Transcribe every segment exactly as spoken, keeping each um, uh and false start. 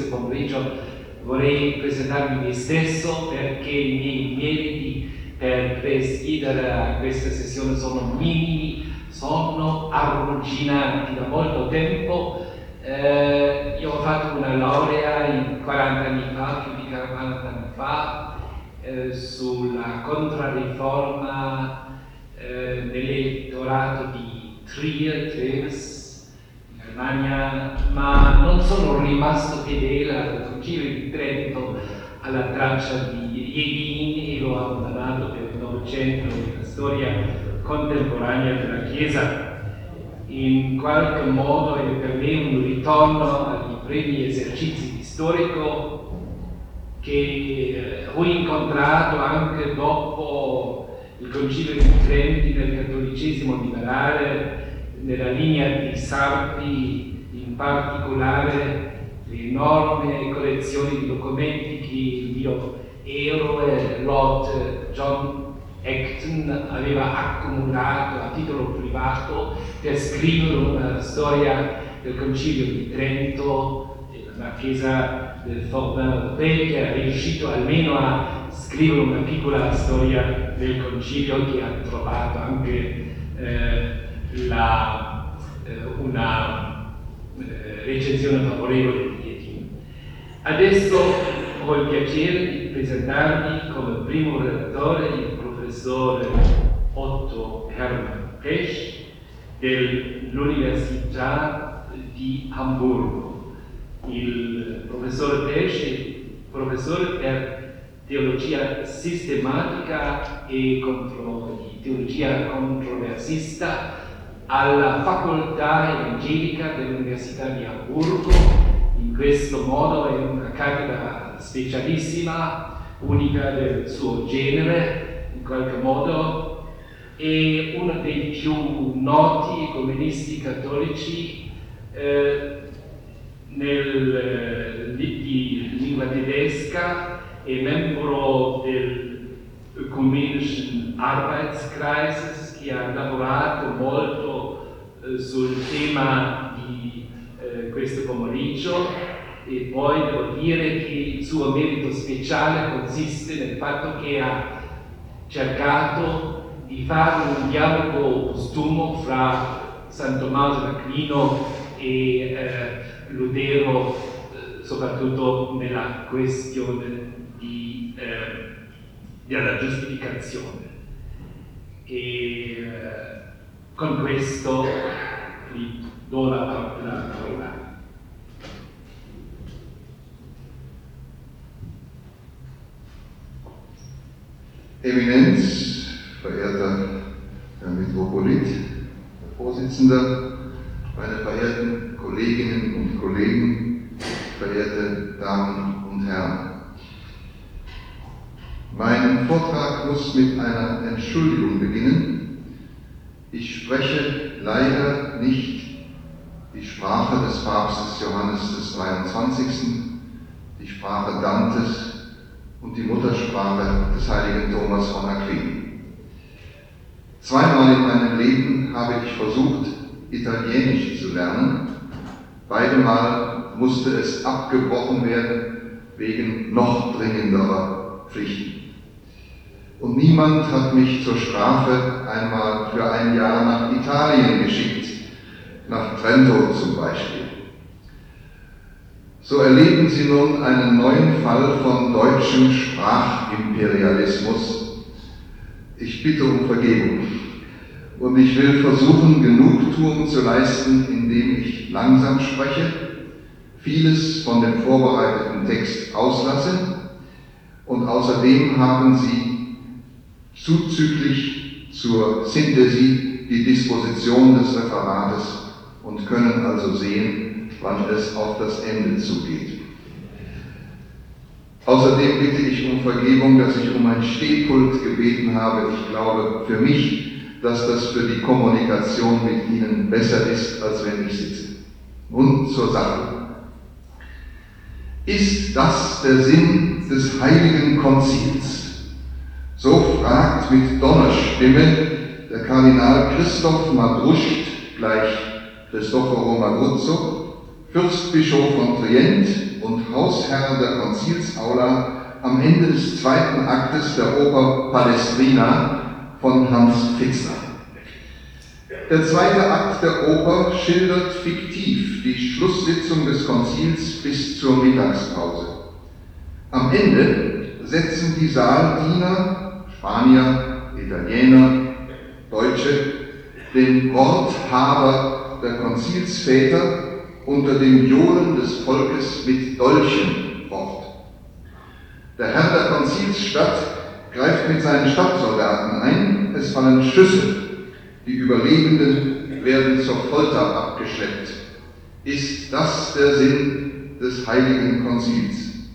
questo pomeriggio vorrei presentarmi me stesso, perché i miei meriti per presiedere a questa sessione sono minimi, sono arrugginanti da molto tempo. Eh, io ho fatto una laurea in quaranta anni fa, più di quaranta anni fa, eh, sulla contrariforma eh, nell'elettorato di Trier, Treves, in Germania, ma non sono rimasto fedele al Concilio di Trento, alla traccia di Jedin, e l'ho abbandonato per il Novecento, la storia contemporanea della Chiesa. In qualche modo è per me un ritorno agli primi esercizi di storico che eh, ho incontrato anche dopo il Concilio di Trento del cattolicesimo liberale, nella linea di Sarpi, in particolare le enormi collezioni di documenti che il mio eroe Lord John Acton aveva accumulato a titolo privato per scrivere una storia del Concilio di Trento, della Chiesa del Forbin Europeo, che era riuscito almeno a scrivere una piccola storia del Concilio, che ha trovato anche eh, la, eh, una eh, recensione favorevole di Jedin. Adesso ho il piacere di presentarvi come primo relatore il professore Otto Hermann Pesch dell'Università di Amburgo. Il professore Pesch è professore per teologia sistematica e contro, di teologia controversista alla facoltà evangelica dell'Università di Amburgo. In questo modo è una cattedra specialissima, unica del suo genere, in qualche modo, è uno dei più noti ecumenisti cattolici eh, nel, di lingua tedesca, è membro del Ökumenischen Arbeitskreises, che ha lavorato molto eh, sul tema di eh, questo pomeriggio. E poi devo dire che il suo merito speciale consiste nel fatto che ha cercato di fare un dialogo postumo fra San Tommaso d'Aquino e eh, Lutero, eh, soprattutto nella questione di, eh, della giustificazione. E eh, con questo vi do la parola. Eminenz, verehrter Herr Metropolit, Herr Vorsitzender, meine verehrten Kolleginnen und Kollegen, verehrte Damen und Herren. Mein Vortrag muss mit einer Entschuldigung beginnen. Ich spreche leider nicht die Sprache des Papstes Johannes des dreiundzwanzigsten, die Sprache Dantes und die Muttersprache des heiligen Thomas von Aquin. Zweimal in meinem Leben habe ich versucht, Italienisch zu lernen. Beide Mal musste es abgebrochen werden wegen noch dringenderer Pflichten. Und niemand hat mich zur Strafe einmal für ein Jahr nach Italien geschickt, nach Trento zum Beispiel. So erleben Sie nun einen neuen Fall von deutschem Sprachimperialismus. Ich bitte um Vergebung und ich will versuchen, Genugtuung zu leisten, indem ich langsam spreche, vieles von dem vorbereiteten Text auslasse und außerdem haben Sie zuzüglich zur Synthesie die Disposition des Referates und können also sehen, wann es auf das Ende zugeht. Außerdem bitte ich um Vergebung, dass ich um ein Stehpult gebeten habe. Ich glaube für mich, dass das für die Kommunikation mit Ihnen besser ist, als wenn ich sitze. Nun zur Sache. Ist das der Sinn des Heiligen Konzils? So fragt mit Donnerstimme der Kardinal Christoph Madruscht, gleich Cristoforo Magruzzo, Fürstbischof von Trient und Hausherr der Konzilsaula am Ende des zweiten Aktes der Oper Palestrina von Hans Pfitzner. Der zweite Akt der Oper schildert fiktiv die Schlusssitzung des Konzils bis zur Mittagspause. Am Ende setzen die Saaldiener, Spanier, Italiener, Deutsche, den Worthaber der Konzilsväter unter den Johlen des Volkes mit Dolchen fort. Der Herr der Konzilsstadt greift mit seinen Stadtsoldaten ein, es fallen Schüsse, die Überlebenden werden zur Folter abgeschleppt. Ist das der Sinn des Heiligen Konzils?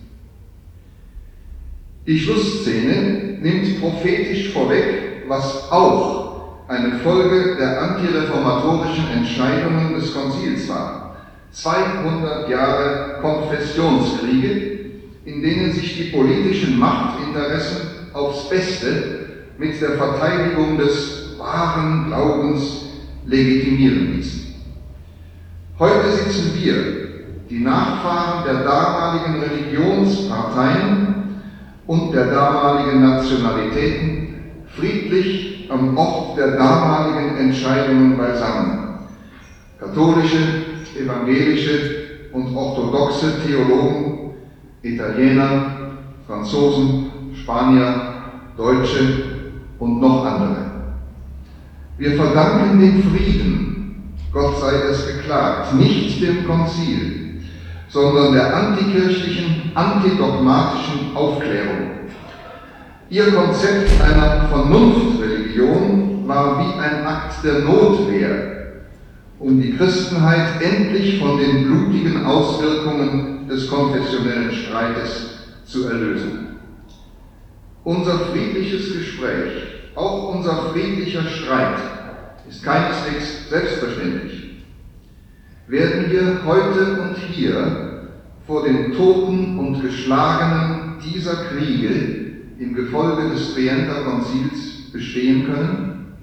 Die Schlussszene nimmt prophetisch vorweg, was auch eine Folge der antireformatorischen Entscheidungen des Konzils war. zweihundert Jahre Konfessionskriege, in denen sich die politischen Machtinteressen aufs Beste mit der Verteidigung des wahren Glaubens legitimieren ließen. Heute sitzen wir, die Nachfahren der damaligen Religionsparteien und der damaligen Nationalitäten, friedlich am Ort der damaligen Entscheidungen beisammen. Katholische, evangelische und orthodoxe Theologen, Italiener, Franzosen, Spanier, Deutsche und noch andere. Wir verdanken den Frieden, Gott sei es geklagt, nicht dem Konzil, sondern der antikirchlichen, antidogmatischen Aufklärung. Ihr Konzept einer Vernunftreligion war wie ein Akt der Notwehr, um die Christenheit endlich von den blutigen Auswirkungen des konfessionellen Streites zu erlösen. Unser friedliches Gespräch, auch unser friedlicher Streit, ist keineswegs selbstverständlich. Werden wir heute und hier vor den Toten und Geschlagenen dieser Kriege im Gefolge des Trienter Konzils bestehen können?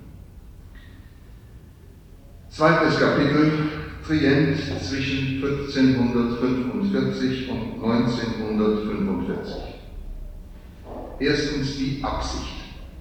Zweites Kapitel, Trient zwischen vierzehnhundertfünfundvierzig und neunzehnhundertfünfundvierzig. Erstens die Absicht.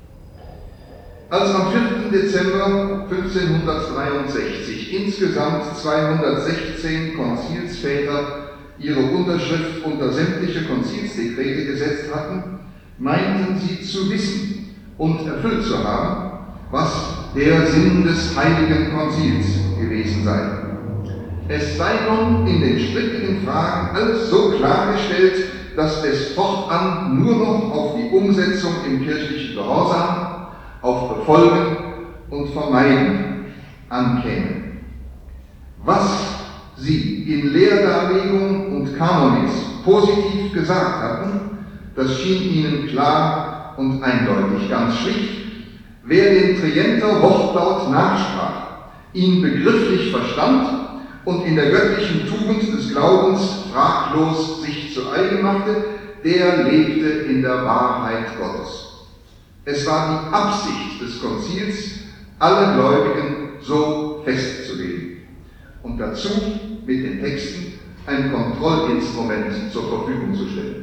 Als am vierten Dezember fünfzehnhundertdreiundsechzig insgesamt zweihundertsechzehn Konzilsväter ihre Unterschrift unter sämtliche Konzilsdekrete gesetzt hatten, meinten sie zu wissen und erfüllt zu haben, was der Sinn des Heiligen Konzils gewesen sei. Es sei nun in den strittigen Fragen alles so klargestellt, dass es fortan nur noch auf die Umsetzung im kirchlichen Gehorsam, auf Befolgen und Vermeiden ankäme. Was sie in Lehrdarlegung und Kanonis positiv gesagt hatten, das schien ihnen klar und eindeutig, ganz schlicht. Wer den Trienter Wortlaut nachsprach, ihn begrifflich verstand und in der göttlichen Tugend des Glaubens fraglos sich zu eigen machte, der lebte in der Wahrheit Gottes. Es war die Absicht des Konzils, alle Gläubigen so festzulegen und dazu mit den Texten ein Kontrollinstrument zur Verfügung zu stellen.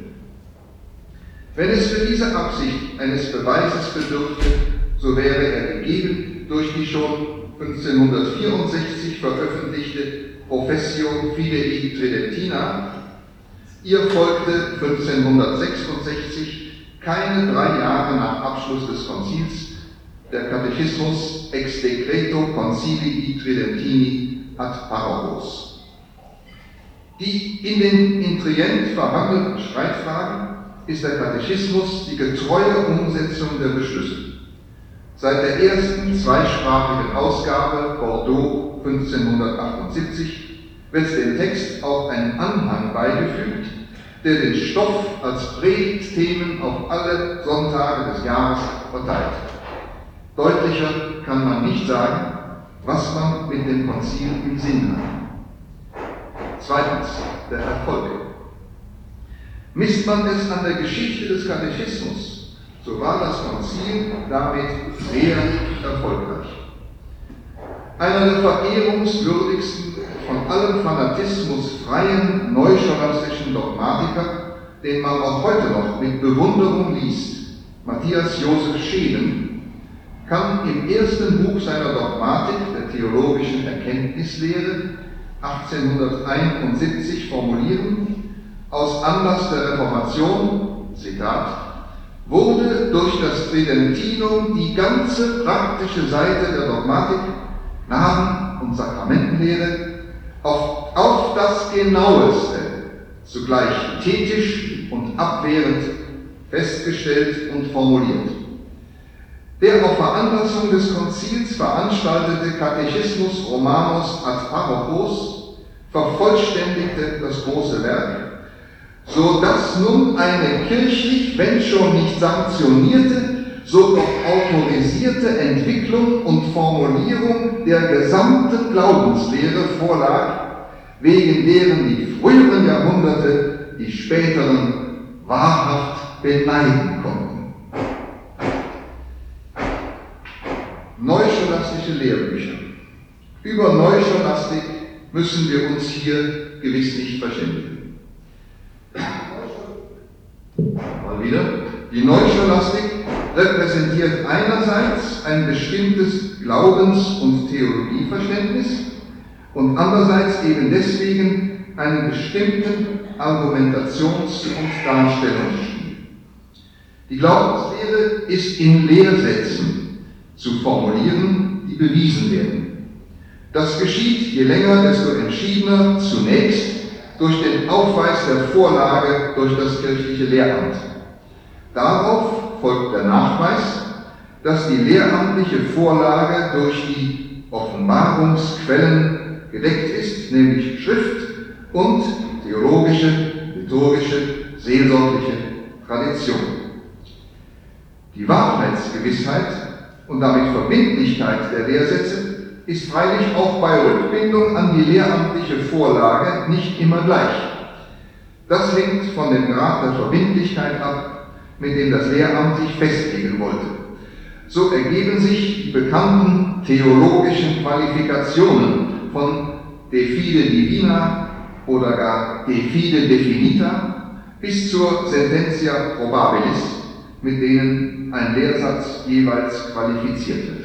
Wenn es für diese Absicht eines Beweises bedürfte, so wäre er gegeben durch die schon fünfzehnhundertvierundsechzig veröffentlichte Professio Fidei Tridentina. Ihr folgte fünfzehnhundertsechsundsechzig, keine drei Jahre nach Abschluss des Konzils, der Katechismus ex decreto concilii Tridentini ad parobos. Die in den in Trient verhandelten Streitfragen ist der Katechismus die getreue Umsetzung der Beschlüsse. Seit der ersten zweisprachigen Ausgabe Bordeaux fünfzehnhundertachtundsiebzig wird dem Text auch ein Anhang beigefügt, der den Stoff als Predigtthemen auf alle Sonntage des Jahres verteilt. Deutlicher kann man nicht sagen, was man mit dem Konzil im Sinn hat. Zweitens, der Erfolg. Misst man es an der Geschichte des Katechismus, so war das Konzil damit sehr erfolgreich. Einer der verehrungswürdigsten von allem Fanatismus freien neuscholastischen Dogmatiker, den man auch heute noch mit Bewunderung liest, Matthias Joseph Scheelen, kann im ersten Buch seiner Dogmatik der theologischen Erkenntnislehre achtzehnhunderteinundsiebzig formulieren: Aus Anlass der Reformation, Zitat, wurde durch das Tridentinum die ganze praktische Seite der Dogmatik, Gnaden- und Sakramentenlehre auf, auf das Genaueste, zugleich thetisch und abwehrend festgestellt und formuliert. Der auf Veranlassung des Konzils veranstaltete Katechismus Romanus ad Parrochos vervollständigte das große Werk, so dass nun eine kirchlich, wenn schon nicht sanktionierte, so doch autorisierte Entwicklung und Formulierung der gesamten Glaubenslehre vorlag, wegen deren die früheren Jahrhunderte die späteren wahrhaft beneiden konnten. Neuscholastische Lehrbücher. Über Neuscholastik müssen wir uns hier gewiss nicht verständigen. Mal wieder. Die Neuscholastik repräsentiert einerseits ein bestimmtes Glaubens- und Theologieverständnis und andererseits eben deswegen einen bestimmten Argumentations- und Darstellungsstil. Die Glaubenslehre ist in Lehrsätzen zu formulieren, die bewiesen werden. Das geschieht je länger, desto entschiedener zunächst durch den Aufweis der Vorlage durch das kirchliche Lehramt. Darauf folgt der Nachweis, dass die lehramtliche Vorlage durch die Offenbarungsquellen gedeckt ist, nämlich Schrift und theologische, liturgische, seelsorgliche Tradition. Die Wahrheitsgewissheit und damit Verbindlichkeit der Lehrsätze ist freilich auch bei Rückbindung an die lehramtliche Vorlage nicht immer gleich. Das hängt von dem Grad der Verbindlichkeit ab, mit dem das Lehramt sich festlegen wollte. So ergeben sich die bekannten theologischen Qualifikationen von de fide divina oder gar de fide definita bis zur sententia probabilis, mit denen ein Lehrsatz jeweils qualifiziert wird.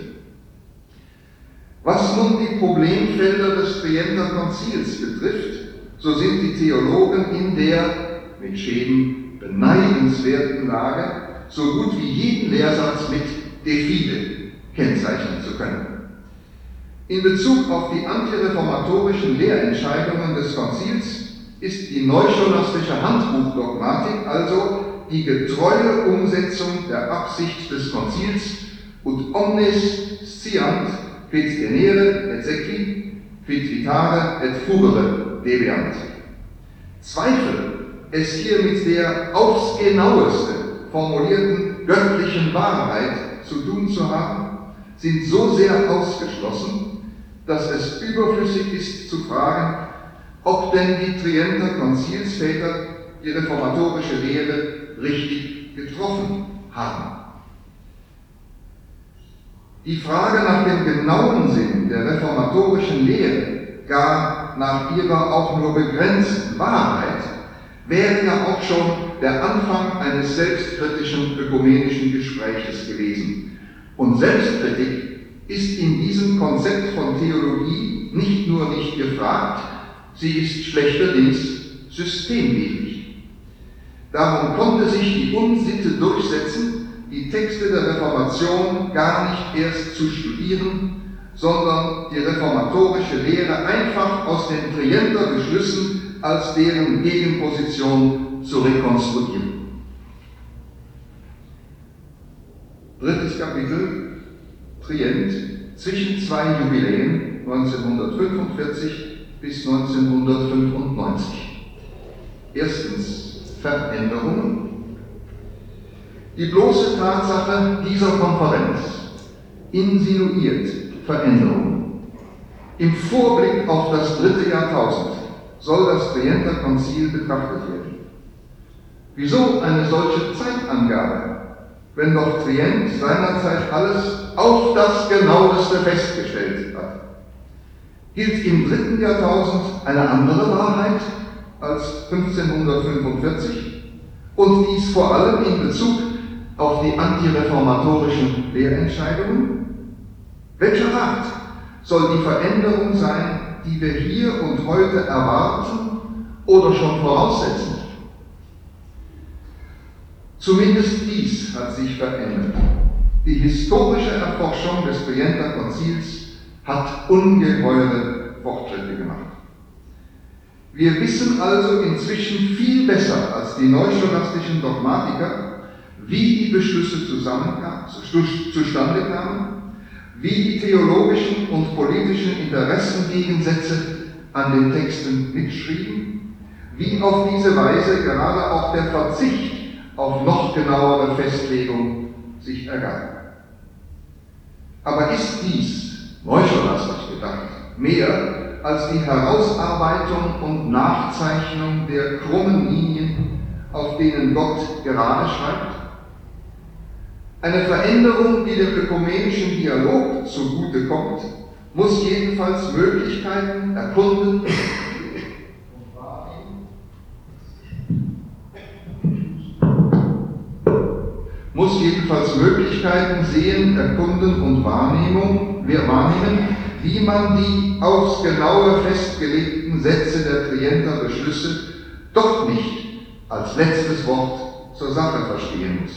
Was nun die Problemfelder des Trienter Konzils betrifft, so sind die Theologen in der mit Scheelen beneidenswerten Lage, so gut wie jeden Lehrsatz mit de fide kennzeichnen zu können. In Bezug auf die antireformatorischen Lehrentscheidungen des Konzils ist die neuscholastische Handbuchdogmatik also die getreue Umsetzung der Absicht des Konzils und omnes sciant quid tenere et sequi, quid vitare et fugere debeant. Zweifel, es hier mit der aufs Genaueste formulierten göttlichen Wahrheit zu tun zu haben, sind so sehr ausgeschlossen, dass es überflüssig ist zu fragen, ob denn die Trienter Konzilsväter die reformatorische Lehre richtig getroffen haben. Die Frage nach dem genauen Sinn der reformatorischen Lehre, gar nach ihrer auch nur begrenzten Wahrheit, wäre ja auch schon der Anfang eines selbstkritischen ökumenischen Gespräches gewesen. Und Selbstkritik ist in diesem Konzept von Theologie nicht nur nicht gefragt, sie ist schlechterdings systemwidrig. Darum konnte sich die Unsitte durchsetzen, die Texte der Reformation gar nicht erst zu studieren, sondern die reformatorische Lehre einfach aus den Trienter Beschlüssen als deren Gegenposition zu rekonstruieren. Drittes Kapitel, Trient, zwischen zwei Jubiläen, neunzehnhundertfünfundvierzig bis neunzehnhundertfünfundneunzig. Erstens, Veränderungen. Die bloße Tatsache dieser Konferenz insinuiert Veränderungen. Im Vorblick auf das dritte Jahrtausend soll das Trienter Konzil betrachtet werden. Wieso eine solche Zeitangabe, wenn doch Trient seinerzeit alles auf das Genaueste festgestellt hat? gilt im dritten Jahrtausend eine andere Wahrheit als fünfzehnhundertfünfundvierzig und dies vor allem in Bezug auf die antireformatorischen Lehrentscheidungen? Welcher Art soll die Veränderung sein, die wir hier und heute erwarten oder schon voraussetzen? Zumindest dies hat sich verändert. Die historische Erforschung des Trienter Konzils hat ungeheure Fortschritte gemacht. Wir wissen also inzwischen viel besser als die neuscholastischen Dogmatiker, wie die Beschlüsse zusammenkamen, zustande kamen, wie die theologischen und politischen Interessengegensätze an den Texten mitschrieben, wie auf diese Weise gerade auch der Verzicht auf noch genauere Festlegung sich ergab. Aber ist dies, neuscholastisch gedacht, mehr als die Herausarbeitung und Nachzeichnung der krummen Linien, auf denen Gott gerade schreibt? Eine Veränderung, die dem ökumenischen Dialog zugute kommt, muss jedenfalls Möglichkeiten erkunden und wahrnehmen, muss jedenfalls Möglichkeiten sehen, erkunden und Wahrnehmung, wir wahrnehmen, wie man die aufs Genaue festgelegten Sätze der Trienter Beschlüsse doch nicht als letztes Wort zur Sache verstehen muss.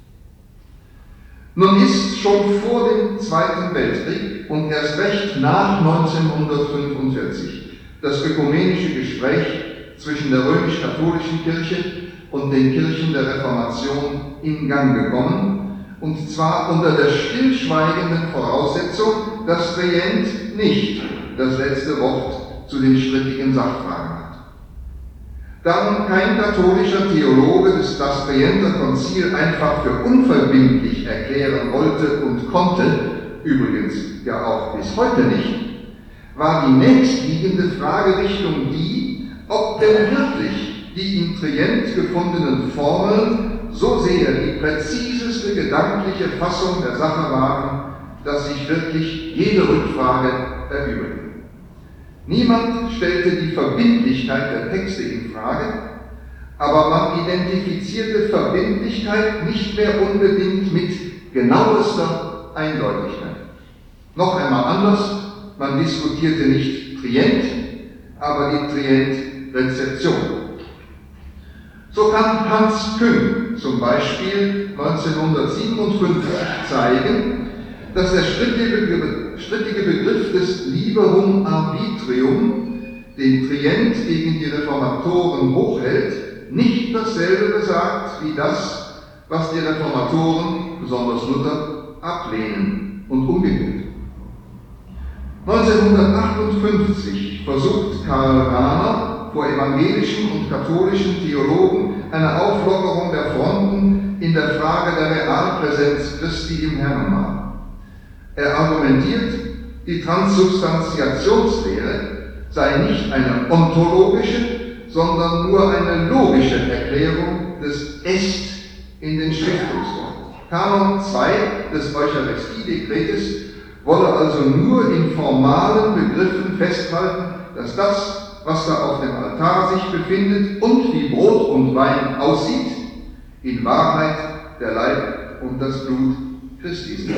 Nun ist schon vor dem Zweiten Weltkrieg und erst recht nach neunzehnhundertfünfundvierzig das ökumenische Gespräch zwischen der römisch-katholischen Kirche und den Kirchen der Reformation in Gang gekommen, und zwar unter der stillschweigenden Voraussetzung, dass Trient nicht das letzte Wort zu den strittigen Sachfragen hat. Darum kein katholischer Theologe das Trienter Konzil einfach für unverbindlich erklären wollte und konnte, übrigens ja auch bis heute nicht, war die nächstliegende Fragerichtung die, ob denn wirklich die im Trient gefundenen Formeln so sehr die präziseste gedankliche Fassung der Sache waren, dass sich wirklich jede Rückfrage erübrigte. Niemand stellte die Verbindlichkeit der Texte in Frage, aber man identifizierte Verbindlichkeit nicht mehr unbedingt mit genauester Eindeutigkeit. Noch einmal anders, man diskutierte nicht Trient, aber die Trient-Rezeption. So kann Hans Küng zum Beispiel neunzehnhundertsiebenundfünfzig zeigen, dass der strittige Begriff des Liberum Arbitrium, den Trient gegen die Reformatoren hochhält, nicht dasselbe besagt wie das, was die Reformatoren, besonders Luther, ablehnen und umgekehrt. neunzehnhundertachtundfünfzig versucht Karl Rahner vor evangelischen und katholischen Theologen eine Auflockerung der Fronten in der Frage der Realpräsenz Christi im Herrnmal. Er argumentiert, die Transsubstantiationslehre sei nicht eine ontologische, sondern nur eine logische Erklärung des Est in den Stiftungsworten. Kanon zwei des Eucharistiedekretes wolle also nur in formalen Begriffen festhalten, dass das, was da auf dem Altar sich befindet und wie Brot und Wein aussieht, in Wahrheit der Leib und das Blut Christi sind.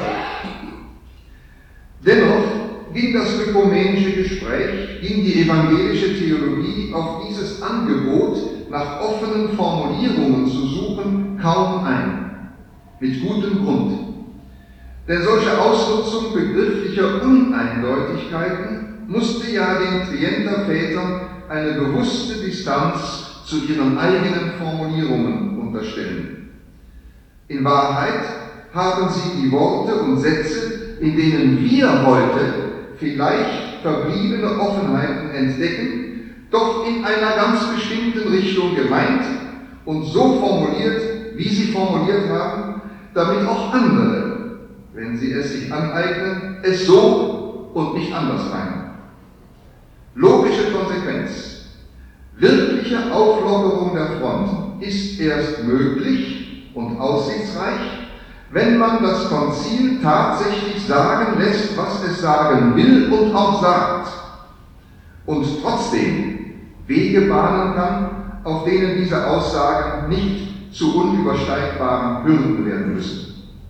Dennoch ging das ökumenische Gespräch, ging die evangelische Theologie auf dieses Angebot, nach offenen Formulierungen zu suchen, kaum ein. Mit gutem Grund. Denn solche Ausnutzung begrifflicher Uneindeutigkeiten musste ja den Trienter Vätern eine bewusste Distanz zu ihren eigenen Formulierungen unterstellen. In Wahrheit haben sie die Worte und Sätze, in denen wir heute vielleicht verbliebene Offenheiten entdecken, doch in einer ganz bestimmten Richtung gemeint und so formuliert, wie sie formuliert haben, damit auch andere, wenn sie es sich aneignen, es so und nicht anders meinen. Logische Konsequenz. Wirkliche Auflockerung der Fronten ist erst möglich und aussichtsreich, wenn man das Konzil tatsächlich sagen lässt, was es sagen will und auch sagt, und trotzdem Wege bahnen kann, auf denen diese Aussagen nicht zu unübersteigbaren Hürden werden müssen.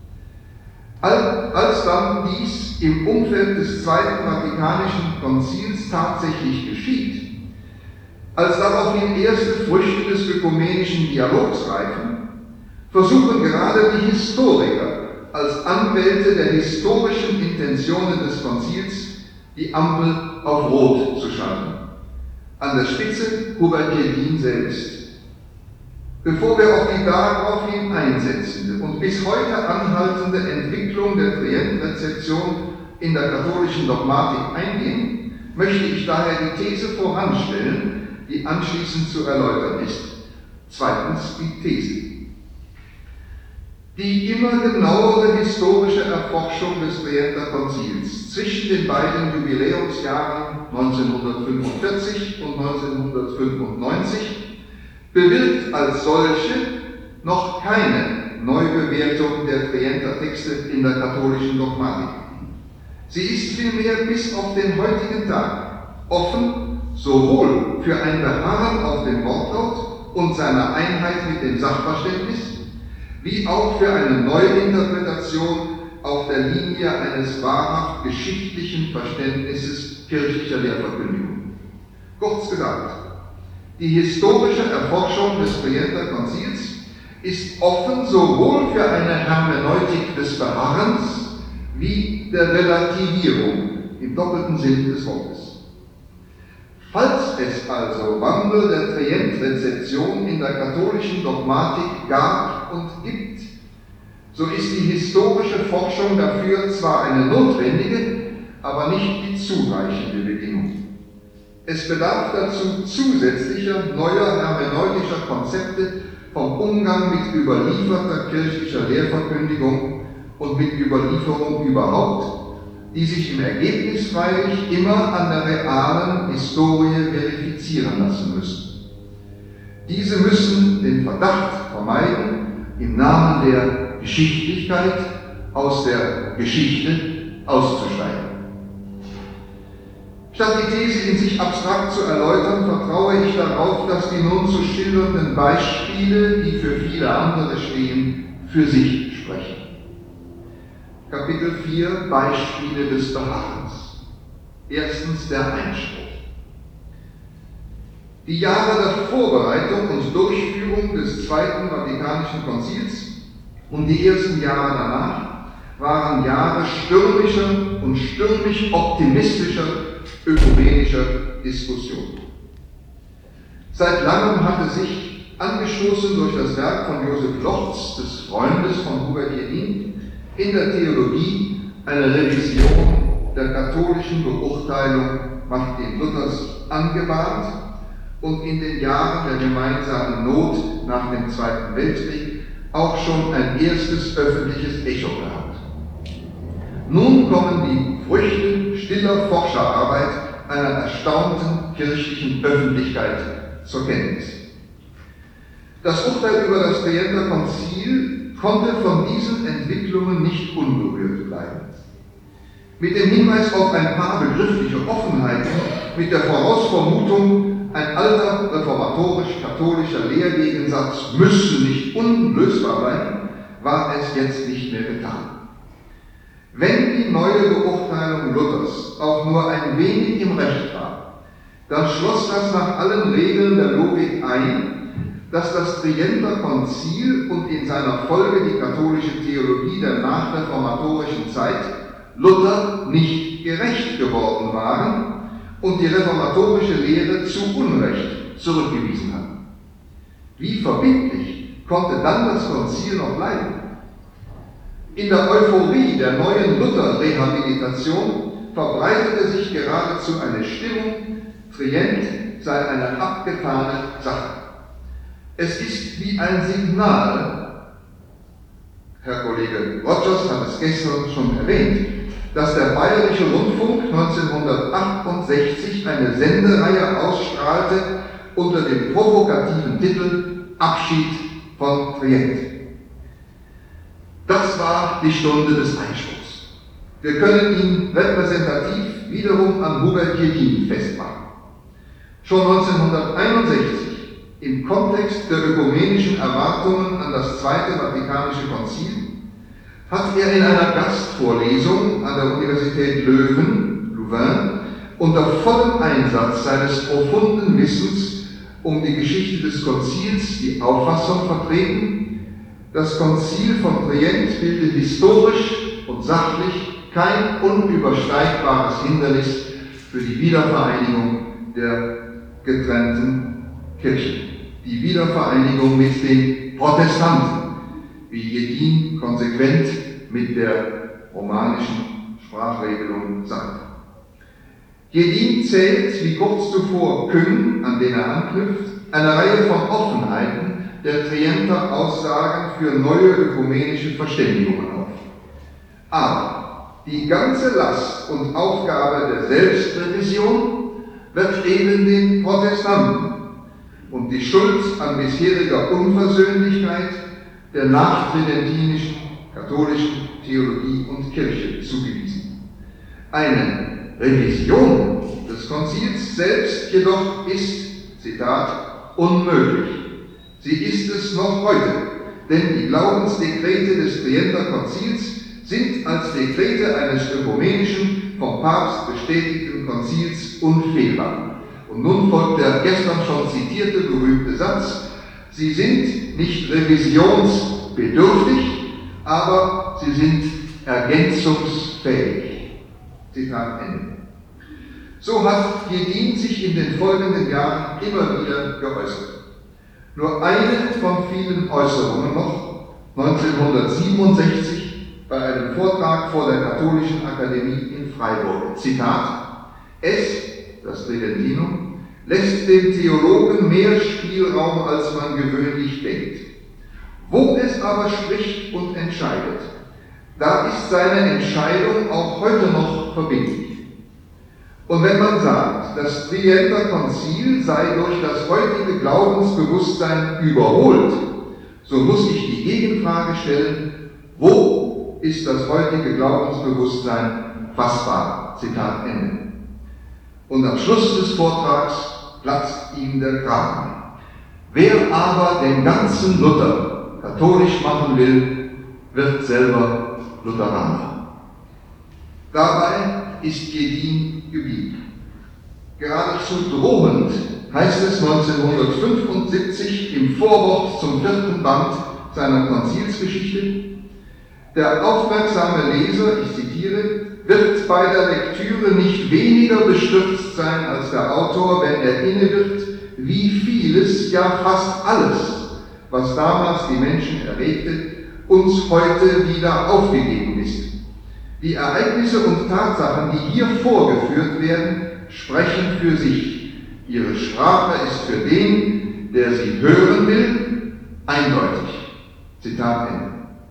Als dann dies im Umfeld des Zweiten Vatikanischen Konzils tatsächlich geschieht, als daraufhin erste Früchte des ökumenischen Dialogs reifen, versuchen gerade die Historiker als Anwälte der historischen Intentionen des Konzils die Ampel auf Rot zu schalten. An der Spitze Hubert Jedin selbst. Bevor wir auf die daraufhin einsetzende und bis heute anhaltende Entwicklung der Trientrezeption in der katholischen Dogmatik eingehen, möchte ich daher die These voranstellen, die anschließend zu erläutern ist. Zweitens die These. Die immer genauere historische Erforschung des Trienter Konzils zwischen den beiden Jubiläumsjahren neunzehnhundertfünfundvierzig und neunzehnhundertfünfundneunzig bewirkt als solche noch keine Neubewertung der Trienter Texte in der katholischen Dogmatik. Sie ist vielmehr bis auf den heutigen Tag offen sowohl für ein Beharren auf dem Wortlaut und seiner Einheit mit dem Sachverständnis, wie auch für eine Neuinterpretation auf der Linie eines wahrhaft geschichtlichen Verständnisses kirchlicher Lehrverkündigung. Kurz gesagt, die historische Erforschung des Trienter Konzils ist offen sowohl für eine Hermeneutik des Beharrens wie der Relativierung im doppelten Sinn des Wortes. Falls es also Wandel der Trientrezeption in der katholischen Dogmatik gab und gibt, so ist die historische Forschung dafür zwar eine notwendige, aber nicht die zureichende Bedingung. Es bedarf dazu zusätzlicher, neuer hermeneutischer Konzepte vom Umgang mit überlieferter kirchlicher Lehrverkündigung und mit Überlieferung überhaupt, die sich im Ergebnis freilich immer an der realen Historie verifizieren lassen müssen. Diese müssen den Verdacht vermeiden, im Namen der Geschichtlichkeit aus der Geschichte auszusteigen. Statt die These in sich abstrakt zu erläutern, vertraue ich darauf, dass die nun zu schildernden Beispiele, die für viele andere stehen, für sich sprechen. Kapitel vier, Beispiele des Beharrens. Erstens der Einspruch. Die Jahre der Vorbereitung und Durchführung des Zweiten Vatikanischen Konzils und die ersten Jahre danach waren Jahre stürmischer und stürmisch optimistischer ökumenischer Diskussion. Seit langem hatte sich, angestoßen durch das Werk von Josef Lorz, des Freundes von Hubert Jedin, in der Theologie eine Revision der katholischen Beurteilung Martin Luthers angebahnt und in den Jahren der gemeinsamen Not nach dem Zweiten Weltkrieg auch schon ein erstes öffentliches Echo gehabt. Nun kommen die Früchte stiller Forscherarbeit einer erstaunten kirchlichen Öffentlichkeit zur Kenntnis. Das Urteil über das Trienter Konzil konnte von diesen Entwicklungen nicht unberührt bleiben. Mit dem Hinweis auf ein paar begriffliche Offenheiten, mit der Vorausvermutung, ein alter reformatorisch-katholischer Lehrgegensatz müsse nicht unlösbar bleiben, war es jetzt nicht mehr getan. Wenn die neue Beurteilung Luthers auch nur ein wenig im Recht war, dann schloss das nach allen Regeln der Logik ein, dass das Trienter Konzil und in seiner Folge die katholische Theologie der nachreformatorischen Zeit Luther nicht gerecht geworden waren und die reformatorische Lehre zu Unrecht zurückgewiesen hatten. Wie verbindlich konnte dann das Konzil noch bleiben? In der Euphorie der neuen Luther-Rehabilitation verbreitete sich geradezu eine Stimmung, Trient sei eine abgetane Sache. Es ist wie ein Signal, Herr Kollege Rogers hat es gestern schon erwähnt, dass der Bayerische Rundfunk neunzehnhundertachtundsechzig eine Sendereihe ausstrahlte unter dem provokativen Titel Abschied von Trient. Das war die Stunde des Einspruchs. Wir können ihn repräsentativ wiederum an Hubert Jedin festmachen. Schon neunzehnhunderteinundsechzig, im Kontext der ökumenischen Erwartungen an das Zweite Vatikanische Konzil, hat er in einer Gastvorlesung an der Universität Leuven, Louvain, unter vollem Einsatz seines profunden Wissens um die Geschichte des Konzils die Auffassung vertreten, das Konzil von Trient bilde historisch und sachlich kein unübersteigbares Hindernis für die Wiedervereinigung der getrennten Kirchen, die Wiedervereinigung mit den Protestanten, wie Jedin konsequent mit der romanischen Sprachregelung sagt. Jedin zählt, wie kurz zuvor Küng, an den er anknüpft, eine Reihe von Offenheiten der Trienter Aussagen für neue ökumenische Verständigungen auf. Aber die ganze Last und Aufgabe der Selbstrevision wird eben den Protestanten und die Schuld an bisheriger Unversöhnlichkeit der nachtridentinischen katholischen Theologie und Kirche zugewiesen. Eine Revision des Konzils selbst jedoch ist, Zitat, unmöglich. Sie ist es noch heute, denn die Glaubensdekrete des Trienter Konzils sind als Dekrete eines ökumenischen, vom Papst bestätigten Konzils unfehlbar. Und nun folgt der gestern schon zitierte berühmte Satz: Sie sind nicht revisionsbedürftig, aber sie sind ergänzungsfähig. Zitat Ende. So hat Jedin sich in den folgenden Jahren immer wieder geäußert. Nur eine von vielen Äußerungen noch, neunzehnhundertsiebenundsechzig, bei einem Vortrag vor der Katholischen Akademie in Freiburg. Zitat: Es, das Tridentinum, lässt dem Theologen mehr Spielraum, als man gewöhnlich denkt. Wo es aber spricht und entscheidet, da ist seine Entscheidung auch heute noch verbindlich. Und wenn man sagt, das Trienter Konzil sei durch das heutige Glaubensbewusstsein überholt, so muss ich die Gegenfrage stellen: Wo ist das heutige Glaubensbewusstsein fassbar? Zitat Ende. Und am Schluss des Vortrags platzt ihm der Kragen. Wer aber den ganzen Luther katholisch machen will, wird selber Lutheraner. Dabei ist Jedin geblieben. Geradezu drohend heißt es neunzehnhundertfünfundsiebzig im Vorwort zum vierten Band seiner Konzilsgeschichte: Der aufmerksame Leser, ich zitiere, wird bei der Lektüre nicht weniger bestürzt sein als der Autor, wenn er inne wird, wie vieles, ja fast alles, was damals die Menschen erregte, uns heute wieder aufgegeben ist. Die Ereignisse und Tatsachen, die hier vorgeführt werden, sprechen für sich. Ihre Sprache ist für den, der sie hören will, eindeutig. Zitat Ende.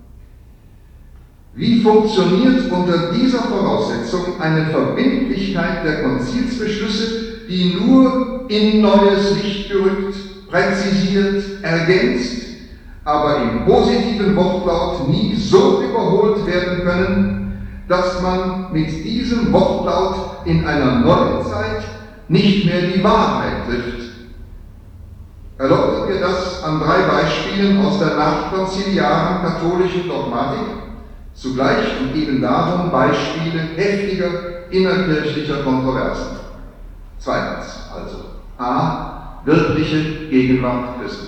Wie funktioniert unter dieser Voraussetzung eine Verbindlichkeit der Konzilsbeschlüsse, die nur in neues Licht gerückt, präzisiert, ergänzt, aber im positiven Wortlaut nie so überholt werden können, dass man mit diesem Wortlaut in einer neuen Zeit nicht mehr die Wahrheit trifft? Erläutern wir das an drei Beispielen aus der nachkonziliaren katholischen Dogmatik, zugleich und eben darum Beispiele heftiger innerkirchlicher Kontroversen. Zweitens also: A. Wirkliche Gegenwart Christi.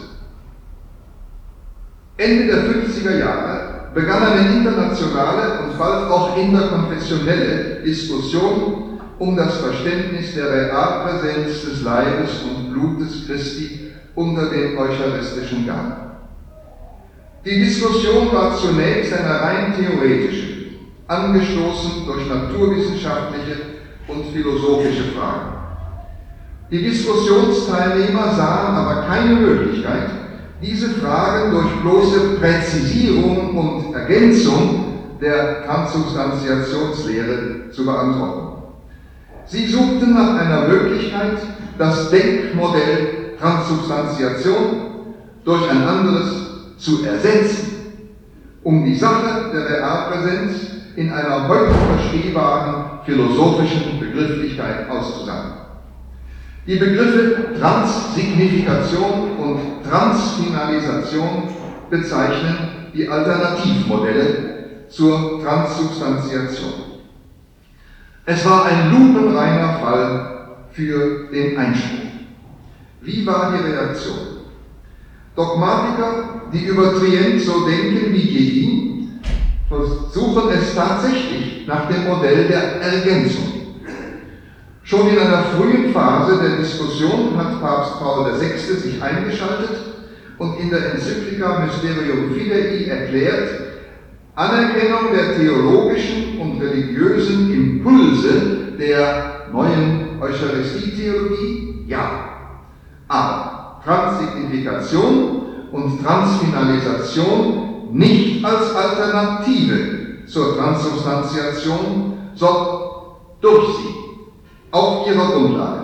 Ende der fünfziger Jahre begann eine internationale und bald auch interkonfessionelle Diskussion um das Verständnis der Realpräsenz des Leibes und Blutes Christi unter den eucharistischen Gaben. Die Diskussion war zunächst eine rein theoretische, angestoßen durch naturwissenschaftliche und philosophische Fragen. Die Diskussionsteilnehmer sahen aber keine Möglichkeit, diese Fragen durch bloße Präzisierung und Ergänzung der Transubstantiationslehre zu beantworten. Sie suchten nach einer Möglichkeit, das Denkmodell Transubstantiation durch ein anderes zu ersetzen, um die Sache der Realpräsenz in einer heute verstehbaren philosophischen Begrifflichkeit auszusagen. Die Begriffe Transsignifikation und Transfinalisation bezeichnen die Alternativmodelle zur Transsubstantiation. Es war ein lupenreiner Fall für den Einspruch. Wie war die Reaktion? Dogmatiker, die über Trient so denken wie Guédin, versuchen es tatsächlich nach dem Modell der Ergänzung. Schon in einer frühen Phase der Diskussion hat Papst Paul der Sechste sich eingeschaltet und in der Enzyklika Mysterium Fidei erklärt, Anerkennung der theologischen und religiösen Impulse der neuen Eucharistie-Theologie, ja. Aber Transsignifikation und Transfinalisation nicht als Alternative zur Transsubstantiation, sondern durch sie, auf ihrer Grundlage.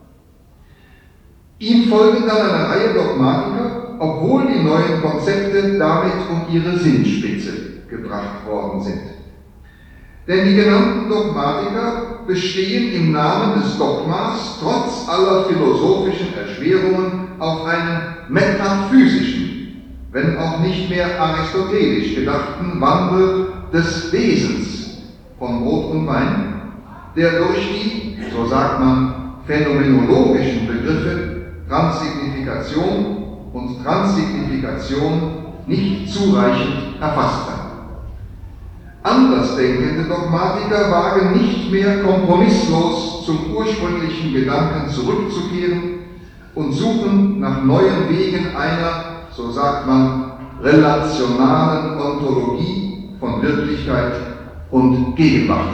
Ihm folgen dann eine Reihe Dogmatiker, obwohl die neuen Konzepte damit um ihre Sinnspitze gebracht worden sind. Denn die genannten Dogmatiker bestehen im Namen des Dogmas trotz aller philosophischen Erschwerungen auf einen metaphysischen, wenn auch nicht mehr aristotelisch gedachten Wandel des Wesens von Brot und Wein, der durch die, so sagt man, phänomenologischen Begriffe Transsignifikation und Transsignifikation nicht zureichend erfasst hat. Andersdenkende Dogmatiker wagen nicht mehr kompromisslos zum ursprünglichen Gedanken zurückzukehren und suchen nach neuen Wegen einer, so sagt man, relationalen Ontologie von Wirklichkeit und Gegenwart.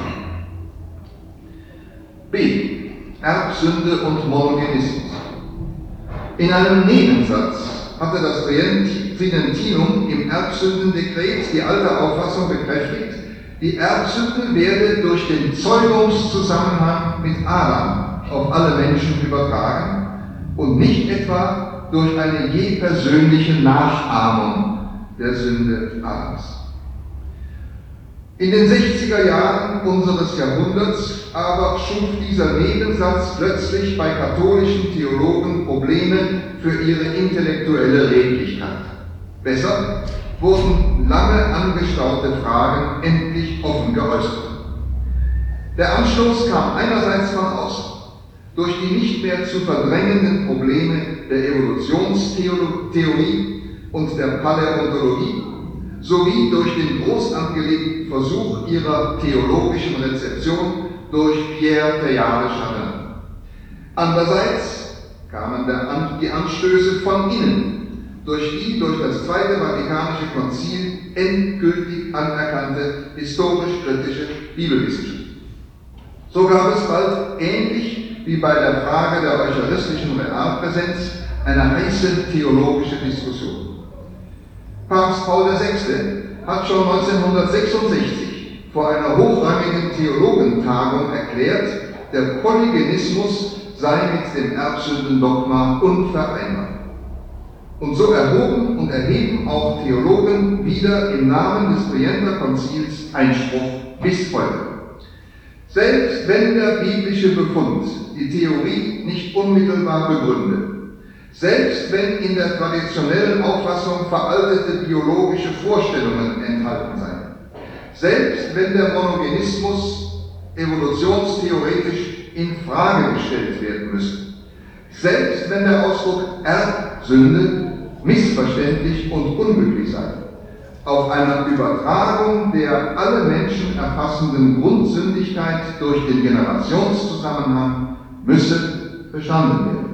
B. Erbsünde und Monogenismus. In einem Nebensatz hatte das Tridentinum im Erbsündendekret die alte Auffassung bekräftigt, die Erbsünde werde durch den Zeugungszusammenhang mit Adam auf alle Menschen übertragen und nicht etwa durch eine je persönliche Nachahmung der Sünde Adams. In den sechziger Jahren unseres Jahrhunderts aber schuf dieser Nebensatz plötzlich bei katholischen Theologen Probleme für ihre intellektuelle Redlichkeit. Besser, wurden lange angestaute Fragen endlich offen geäußert. Der Anstoß kam einerseits von außen, durch die nicht mehr zu verdrängenden Probleme der Evolutionstheorie und der Paläontologie, sowie durch den groß angelegten Versuch ihrer theologischen Rezeption durch Pierre Teilhard de Chardin. Andererseits kamen der, die Anstöße von innen, durch die durch das Zweite Vatikanische Konzil endgültig anerkannte historisch-kritische Bibelwissenschaft. So gab es bald, ähnlich wie bei der Frage der eucharistischen Realpräsenz, eine heiße theologische Diskussion. Papst Paul der Sechste hat schon neunzehnhundertsechsundsechzig vor einer hochrangigen Theologentagung erklärt, der Polygenismus sei mit dem Erbsündendogma unvereinbar. Und so erhoben und erheben auch Theologen wieder im Namen des Trienter Konzils Einspruch bis heute. Selbst wenn der biblische Befund die Theorie nicht unmittelbar begründet, selbst wenn in der traditionellen Auffassung veraltete biologische Vorstellungen enthalten seien, selbst wenn der Monogenismus evolutionstheoretisch in Frage gestellt werden müsse, selbst wenn der Ausdruck Erbsünde missverständlich und unglücklich sei, auf einer Übertragung der alle Menschen erfassenden Grundsündigkeit durch den Generationszusammenhang müsse bestanden werden.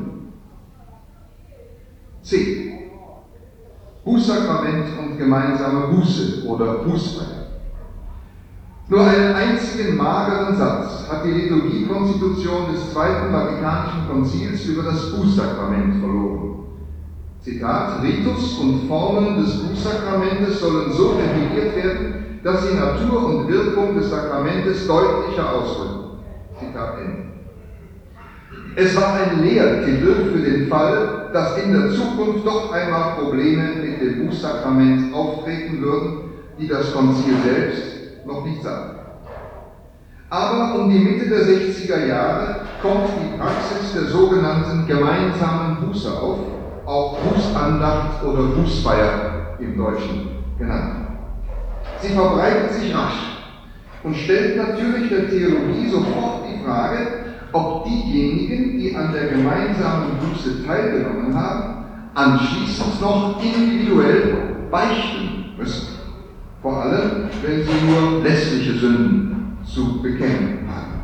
C. Bußsakrament und gemeinsame Buße oder Bußfeier. Nur einen einzigen mageren Satz hat die Liturgiekonstitution des Zweiten Vatikanischen Konzils über das Bußsakrament verloren. Zitat: Ritus und Formen des Bußsakramentes sollen so definiert werden, dass sie Natur und Wirkung des Sakramentes deutlicher ausdrücken. Zitat Ende. Es war ein Lehrtitel für den Fall, dass in der Zukunft doch einmal Probleme mit dem Bußsakrament auftreten würden, die das Konzil selbst noch nicht sah. Aber um die Mitte der sechziger Jahre kommt die Praxis der sogenannten gemeinsamen Buße auf, auch Bußandacht oder Bußfeier im Deutschen genannt. Sie verbreitet sich rasch und stellt natürlich der Theologie sofort die Frage, ob diejenigen, die an der gemeinsamen Buße teilgenommen haben, anschließend noch individuell beichten müssen. Vor allem, wenn sie nur lässliche Sünden zu bekennen haben.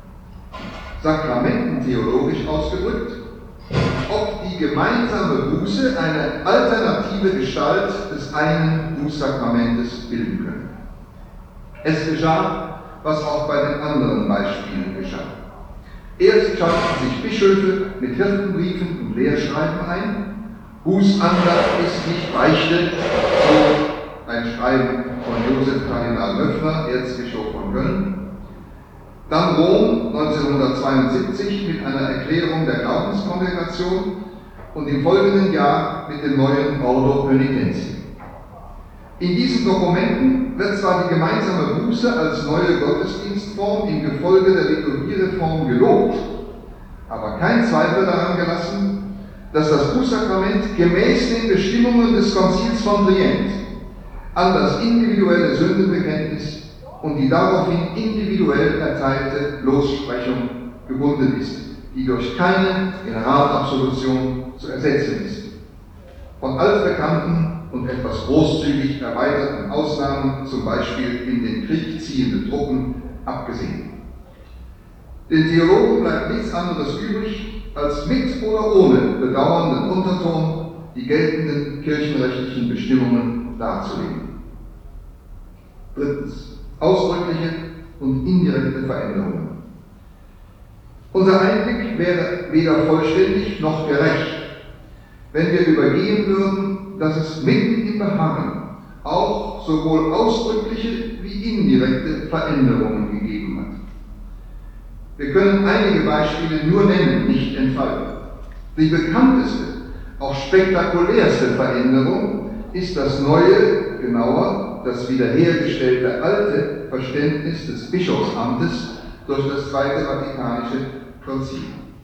Sakramententheologisch ausgedrückt, ob die gemeinsame Buße eine alternative Gestalt des einen Bußsakramentes bilden können. Es geschah, was auch bei den anderen Beispielen geschah. Erst schalten sich Bischöfe mit Hirtenbriefen und Lehrschreiben ein. Bußandacht ist nicht Beichte, so ein Schreiben von Josef Kardinal Möffner, Erzbischof von Köln. Dann Rom neunzehnhundertzweiundsiebzig mit einer Erklärung der Glaubenskongregation und im folgenden Jahr mit dem neuen Ordo Penitentiae. In diesen Dokumenten wird zwar die gemeinsame Buße als neue Gottesdienstform im Gefolge der Liturgiereform gelobt, aber kein Zweifel daran gelassen, dass das Bußsakrament gemäß den Bestimmungen des Konzils von Trient an das individuelle Sündenbekenntnis und die daraufhin individuell erteilte Lossprechung gebunden ist, die durch keine Generalabsolution zu ersetzen ist. Von altbekannten und etwas großzügig erweiterten Ausnahmen, zum Beispiel in den Krieg ziehenden Truppen, abgesehen. Den Theologen bleibt nichts anderes übrig, als mit oder ohne bedauernden Unterton die geltenden kirchenrechtlichen Bestimmungen darzulegen. Drittens, ausdrückliche und indirekte Veränderungen. Unser Einblick wäre weder vollständig noch gerecht, wenn wir übergehen würden, dass es mitten im Beharren auch sowohl ausdrückliche wie indirekte Veränderungen gegeben hat. Wir können einige Beispiele nur nennen, nicht entfalten. Die bekannteste, auch spektakulärste Veränderung ist das neue, genauer, das wiederhergestellte alte Verständnis des Bischofsamtes durch das Zweite Vatikanische Konzil.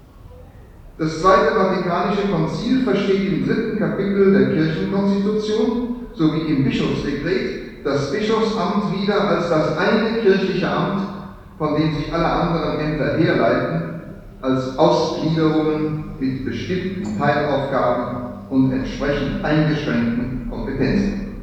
Das Zweite Vatikanische Konzil versteht im dritten Kapitel der Kirchenkonstitution sowie im Bischofsdekret das Bischofsamt wieder als das eine kirchliche Amt, von dem sich alle anderen Ämter herleiten, als Ausgliederungen mit bestimmten Teilaufgaben und entsprechend eingeschränkten Kompetenzen.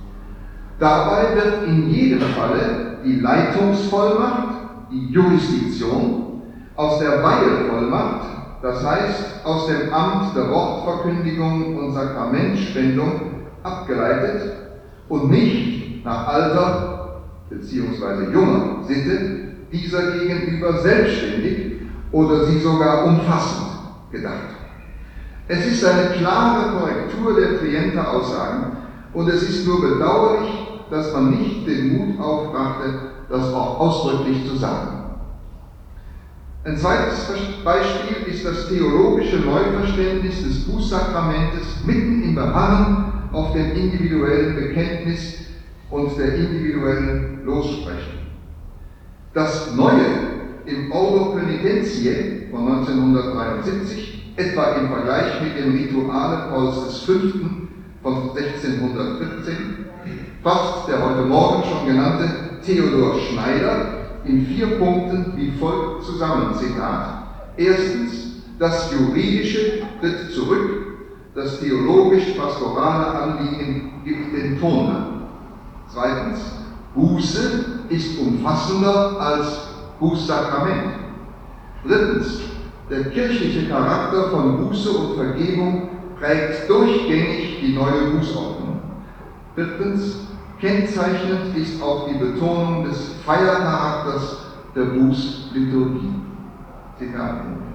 Dabei wird in jedem Falle die Leitungsvollmacht, die Jurisdiktion, aus der Weihevollmacht, das heißt aus dem Amt der Wortverkündigung und Sakramentspendung, abgeleitet und nicht nach alter bzw. junger Sitte dieser gegenüber selbstständig oder sie sogar umfassend gedacht. Es ist eine klare Korrektur der Trienter Aussagen und es ist nur bedauerlich, dass man nicht den Mut aufbrachte, das auch ausdrücklich zu sagen. Ein zweites Beispiel ist das theologische Neuverständnis des Bußsakramentes mitten im Beharren auf dem individuellen Bekenntnis und der individuellen Lossprechung. Das Neue im Ordo Penitentiae von neunzehnhundertdreiundsiebzig, etwa im Vergleich mit dem Rituale Pauls V. von sechzehnhundertvierzehn, fasst der heute Morgen schon genannte Theodor Schneider in vier Punkten wie folgt zusammen, Zitat. Erstens, das Juridische tritt zurück, das theologisch-pastorale Anliegen gibt den Ton an. Zweitens, Buße ist umfassender als Bußsakrament. Drittens, der kirchliche Charakter von Buße und Vergebung prägt durchgängig die neue Bußordnung. Viertens, kennzeichnend ist auch die Betonung des Feiercharakters der Bußliturgie. Zitat.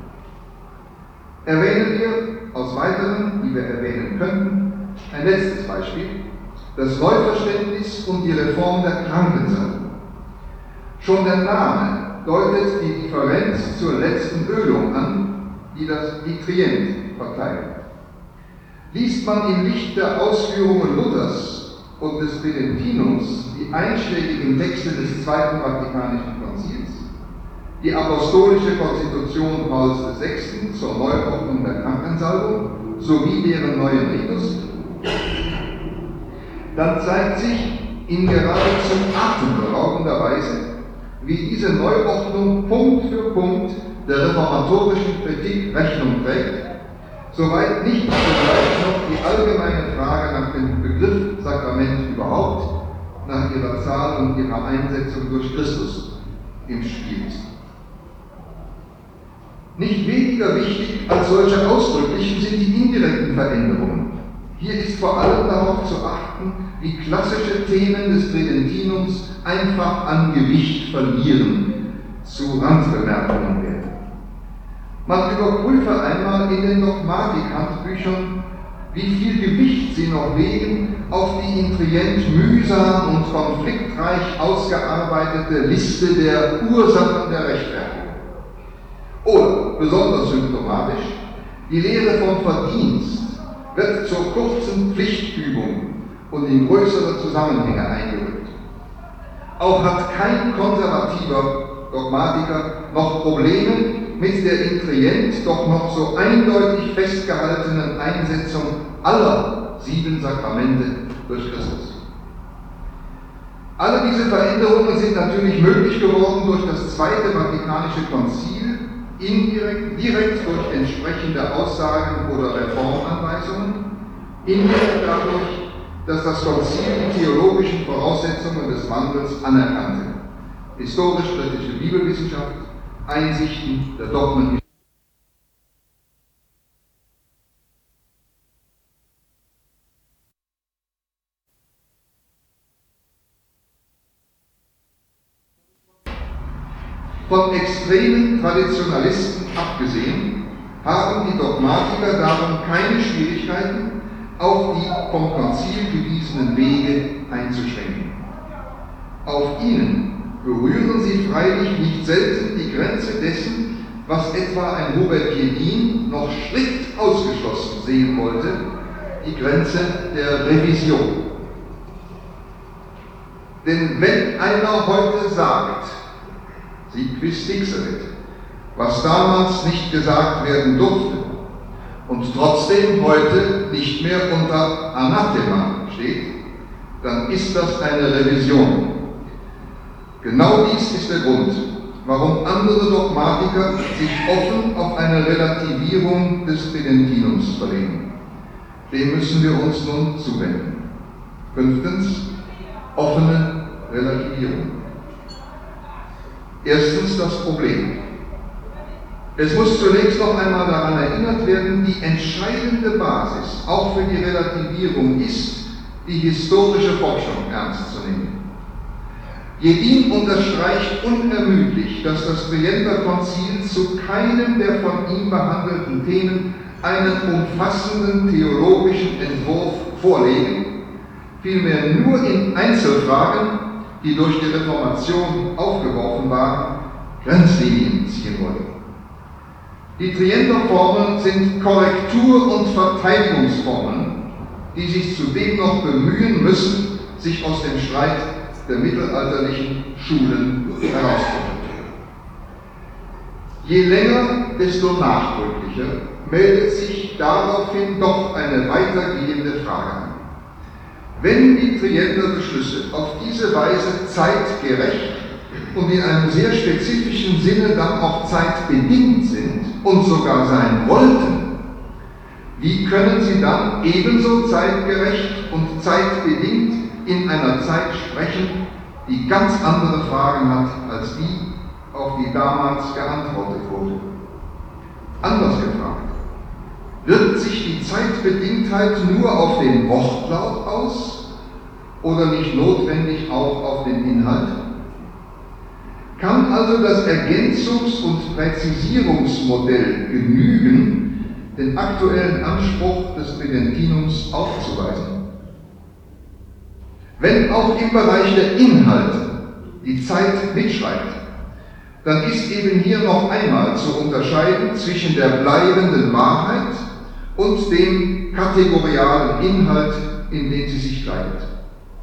Erwähnen wir aus weiteren, die wir erwähnen könnten, ein letztes Beispiel, das Neuverständnis und die Reform der Krankensache. Schon der Name deutet die Differenz zur letzten Ölung an, die das die Trient verteilt. Liest man im Licht der Ausführungen Luthers und des Tridentinums die einschlägigen Texte des Zweiten Vatikanischen Konzils, die apostolische Konstitution Pauls der Sechsten zur Neuordnung der Krankensalbung sowie deren neuen Ritus, dann zeigt sich in geradezu atemberaubender Weise, wie diese Neuordnung Punkt für Punkt der reformatorischen Kritik Rechnung trägt, soweit nicht zugleich noch die allgemeine Frage nach dem Begriff Sakrament überhaupt, nach ihrer Zahl und ihrer Einsetzung durch Christus im Spiel ist. Nicht weniger wichtig als solche ausdrücklichen sind die indirekten Veränderungen. Hier ist vor allem darauf zu achten, wie klassische Themen des Tridentinums einfach an Gewicht verlieren, zu Randbemerkungen werden. Man überprüfe einmal in den Dogmatik-Handbüchern, wie viel Gewicht sie noch legen auf die in Trient mühsam und konfliktreich ausgearbeitete Liste der Ursachen der Rechtfertigung. Oder, besonders symptomatisch, die Lehre vom Verdienst wird zur kurzen Pflichtübung und in größere Zusammenhänge eingerückt. Auch hat kein konservativer Dogmatiker noch Probleme mit der in Trient doch noch so eindeutig festgehaltenen Einsetzung aller sieben Sakramente durch Christus. Alle diese Veränderungen sind natürlich möglich geworden durch das Zweite Vatikanische Konzil, indirekt, direkt durch entsprechende Aussagen oder Reformanweisungen, indirekt dadurch, dass das Konzil die theologischen Voraussetzungen des Wandels anerkannte. Historisch-kritische Bibelwissenschaft, Einsichten der Dogmen. Von extremen Traditionalisten abgesehen, haben die Dogmatiker darum keine Schwierigkeiten, auf die vom Konzil gewiesenen Wege einzuschränken. Auf ihnen berühren sie freilich nicht selten die Grenze dessen, was etwa ein Hubert Jedin noch strikt ausgeschlossen sehen wollte, die Grenze der Revision. Denn wenn einer heute sagt, sie quis dixerit, was damals nicht gesagt werden durfte und trotzdem heute nicht mehr unter Anathema steht, dann ist das eine Revision. Genau dies ist der Grund, warum andere Dogmatiker sich offen auf eine Relativierung des Tridentinums verlegen. Dem müssen wir uns nun zuwenden. Fünftens, offene Relativierung. Erstens das Problem. Es muss zunächst noch einmal daran erinnert werden, die entscheidende Basis auch für die Relativierung ist, die historische Forschung ernst zu nehmen. Jedin unterstreicht unermüdlich, dass das Trienter Konzil zu keinem der von ihm behandelten Themen einen umfassenden theologischen Entwurf vorlegen, vielmehr nur in Einzelfragen, die durch die Reformation aufgeworfen waren, Grenzlinien ziehen wollte. Die Trienter Formeln sind Korrektur- und Verteidigungsformeln, die sich zudem noch bemühen müssen, sich aus dem Streit der mittelalterlichen Schulen herauszufinden. Je länger, desto nachdrücklicher meldet sich daraufhin doch eine weitergehende Frage an. Wenn die Trienter Beschlüsse auf diese Weise zeitgerecht und in einem sehr spezifischen Sinne dann auch zeitbedingt sind und sogar sein wollten, wie können sie dann ebenso zeitgerecht und zeitbedingt in einer Zeit sprechen, die ganz andere Fragen hat als die, auf die damals geantwortet wurde? Anders gefragt, wirkt sich die Zeitbedingtheit nur auf den Wortlaut aus oder nicht notwendig auch auf den Inhalt? Kann also das Ergänzungs- und Präzisierungsmodell genügen, den aktuellen Anspruch des Tridentinums aufzuweisen? Wenn auch im Bereich der Inhalte die Zeit mitschreibt, dann ist eben hier noch einmal zu unterscheiden zwischen der bleibenden Wahrheit und dem kategorialen Inhalt, in den sie sich kleidet.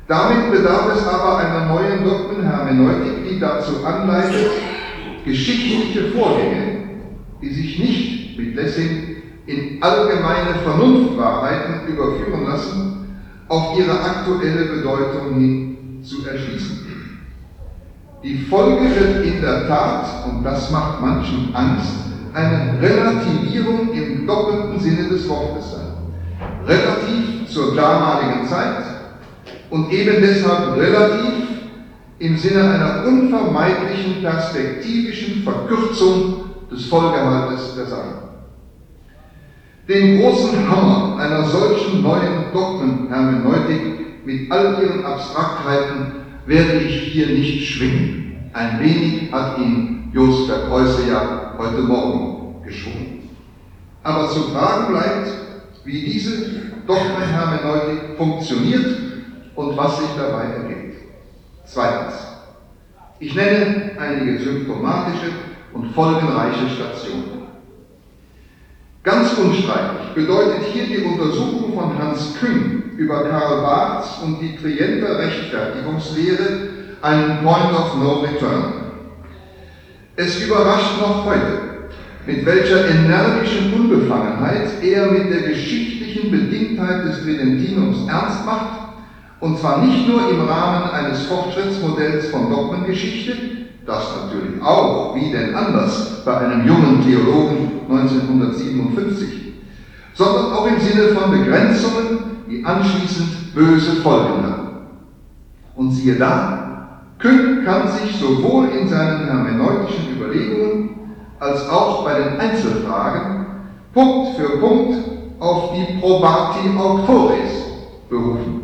Damit bedarf es aber einer neuen Dogmenhermeneutik, die dazu anleitet, geschichtliche Vorgänge, die sich nicht mit Lessing in allgemeine Vernunftwahrheiten überführen lassen, auf ihre aktuelle Bedeutung hin zu erschließen. Die Folge wird in der Tat, und das macht manchen Angst, eine Relativierung im doppelten Sinne des Wortes sein. Relativ zur damaligen Zeit und eben deshalb relativ im Sinne einer unvermeidlichen perspektivischen Verkürzung des Folgehaltes der Sache. Den großen Hammer einer solchen neuen Dogmenhermeneutik mit all ihren Abstraktheiten werde ich hier nicht schwingen. Ein wenig hat ihn Jos Verkreusse ja heute Morgen geschwungen. Aber zu fragen bleibt, wie diese Dogmenhermeneutik funktioniert und was sich dabei ergibt. Zweitens. Ich nenne einige symptomatische und folgenreiche Stationen. Ganz unstreitig bedeutet hier die Untersuchung von Hans Küng über Karl Barths und die Trienter Rechtfertigungslehre einen Point of No Return. Es überrascht noch heute, mit welcher energischen Unbefangenheit er mit der geschichtlichen Bedingtheit des Tridentinums ernst macht, und zwar nicht nur im Rahmen eines Fortschrittsmodells von Dogmengeschichte, das natürlich auch, wie denn anders, bei einem jungen Theologen neunzehnhundertsiebenundfünfzig, sondern auch im Sinne von Begrenzungen, die anschließend böse Folgen hatten. Und siehe da, Küng kann sich sowohl in seinen hermeneutischen Überlegungen als auch bei den Einzelfragen Punkt für Punkt auf die Probati Auctores berufen.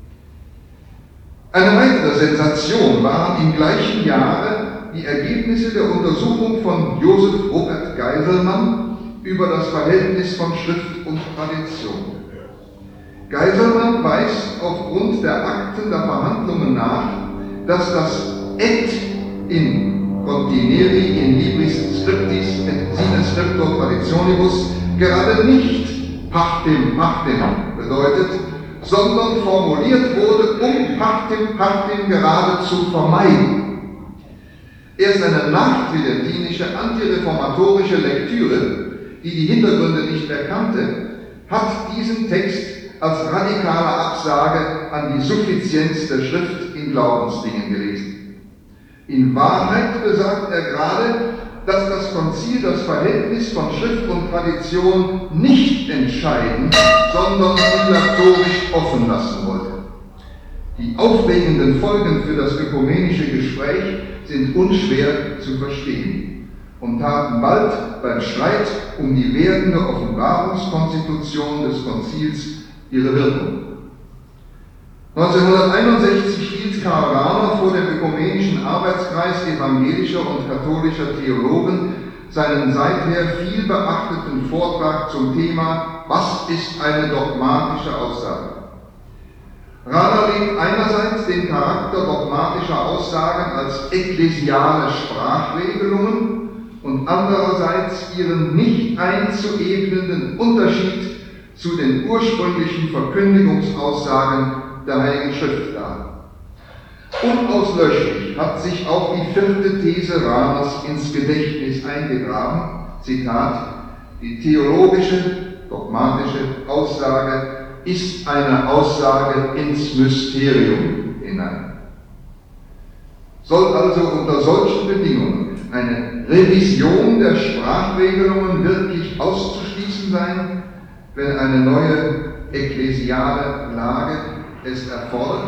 Eine weitere Sensation waren im gleichen Jahre die Ergebnisse der Untersuchung von Joseph Robert Geiselmann über das Verhältnis von Schrift und Tradition. Geiselmann weist aufgrund der Akten der Verhandlungen nach, dass das et in contineri in libris scriptis et sine scriptor traditionibus gerade nicht pachtim pachtim bedeutet, sondern formuliert wurde, um pachtim pachtim gerade zu vermeiden. Erst eine nachtridentinische, antireformatorische Lektüre, die die Hintergründe nicht mehr kannte, hat diesen Text als radikale Absage an die Suffizienz der Schrift in Glaubensdingen gelesen. In Wahrheit besagt er gerade, dass das Konzil das Verhältnis von Schrift und Tradition nicht entscheiden, sondern dilatorisch offen lassen wollte. Die aufregenden Folgen für das ökumenische Gespräch sind unschwer zu verstehen und taten bald beim Streit um die werdende Offenbarungskonstitution des Konzils ihre Wirkung. neunzehnhunderteinundsechzig hielt Karl Rahner vor dem Ökumenischen Arbeitskreis evangelischer und katholischer Theologen seinen seither viel beachteten Vortrag zum Thema Was ist eine dogmatische Aussage? Rahner legt einerseits den Charakter dogmatischer Aussagen als ekklesiale Sprachregelungen und andererseits ihren nicht einzuebnenden Unterschied zu den ursprünglichen Verkündigungsaussagen der Heiligen Schrift dar. Unauslöschlich hat sich auch die vierte These Rahners ins Gedächtnis eingegraben, Zitat, die theologische, dogmatische Aussage ist eine Aussage ins Mysterium hinein. Soll also unter solchen Bedingungen eine Revision der Sprachregelungen wirklich auszuschließen sein, wenn eine neue ekklesiale Lage es erfordert?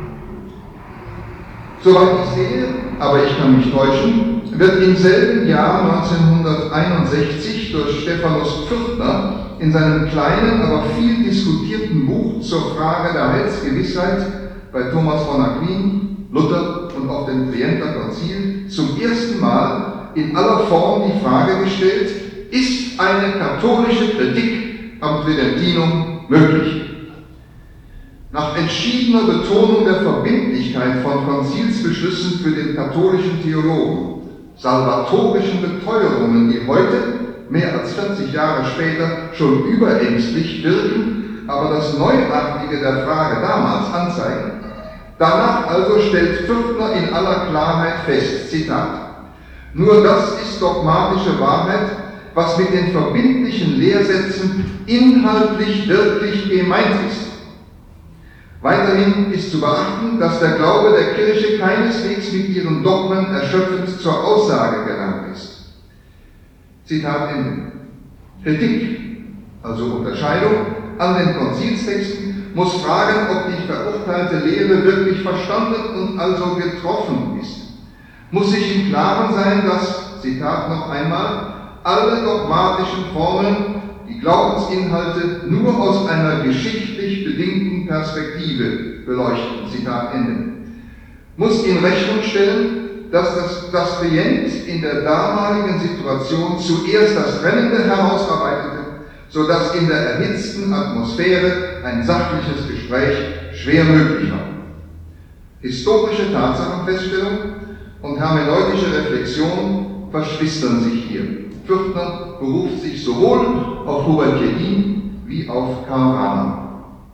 Soweit ich sehe, aber ich kann mich täuschen, wird im selben Jahr neunzehnhunderteinundsechzig durch Stephanus Pfürtner in seinem kleinen, aber viel diskutierten Buch zur Frage der Heilsgewissheit bei Thomas von Aquin, Luther und auf dem Trienter Konzil zum ersten Mal in aller Form die Frage gestellt, ist eine katholische Kritik am Tridentinum möglich? Nach entschiedener Betonung der Verbindlichkeit von Konzilsbeschlüssen für den katholischen Theologen, salvatorischen Beteuerungen, die heute, mehr als vierzig Jahre später, schon überängstlich wirken, aber das Neuartige der Frage damals anzeigen, Danach also stellt Pfürtner in aller Klarheit fest, Zitat, nur das ist dogmatische Wahrheit, was mit den verbindlichen Lehrsätzen inhaltlich wirklich gemeint ist. Weiterhin ist zu beachten, dass der Glaube der Kirche keineswegs mit ihren Dogmen erschöpfend zur Aussage gelangt ist. Zitat Ende. Kritik, also Unterscheidung an den Konzilstexten, muss fragen, ob die verurteilte Lehre wirklich verstanden und also getroffen ist. Muss sich im Klaren sein, dass, Zitat noch einmal, alle dogmatischen Formeln die Glaubensinhalte nur aus einer geschichtlich bedingten Perspektive beleuchten. Zitat Ende. Muss in Rechnung stellen, dass das, das Trient in der damaligen Situation zuerst das Trennende herausarbeitete, sodass in der erhitzten Atmosphäre ein sachliches Gespräch schwer möglich war. Historische Tatsachenfeststellung und hermeneutische Reflexion verschwistern sich hier. Pfürtner beruft sich sowohl auf Hubert Jedin wie auf Karl Rahner.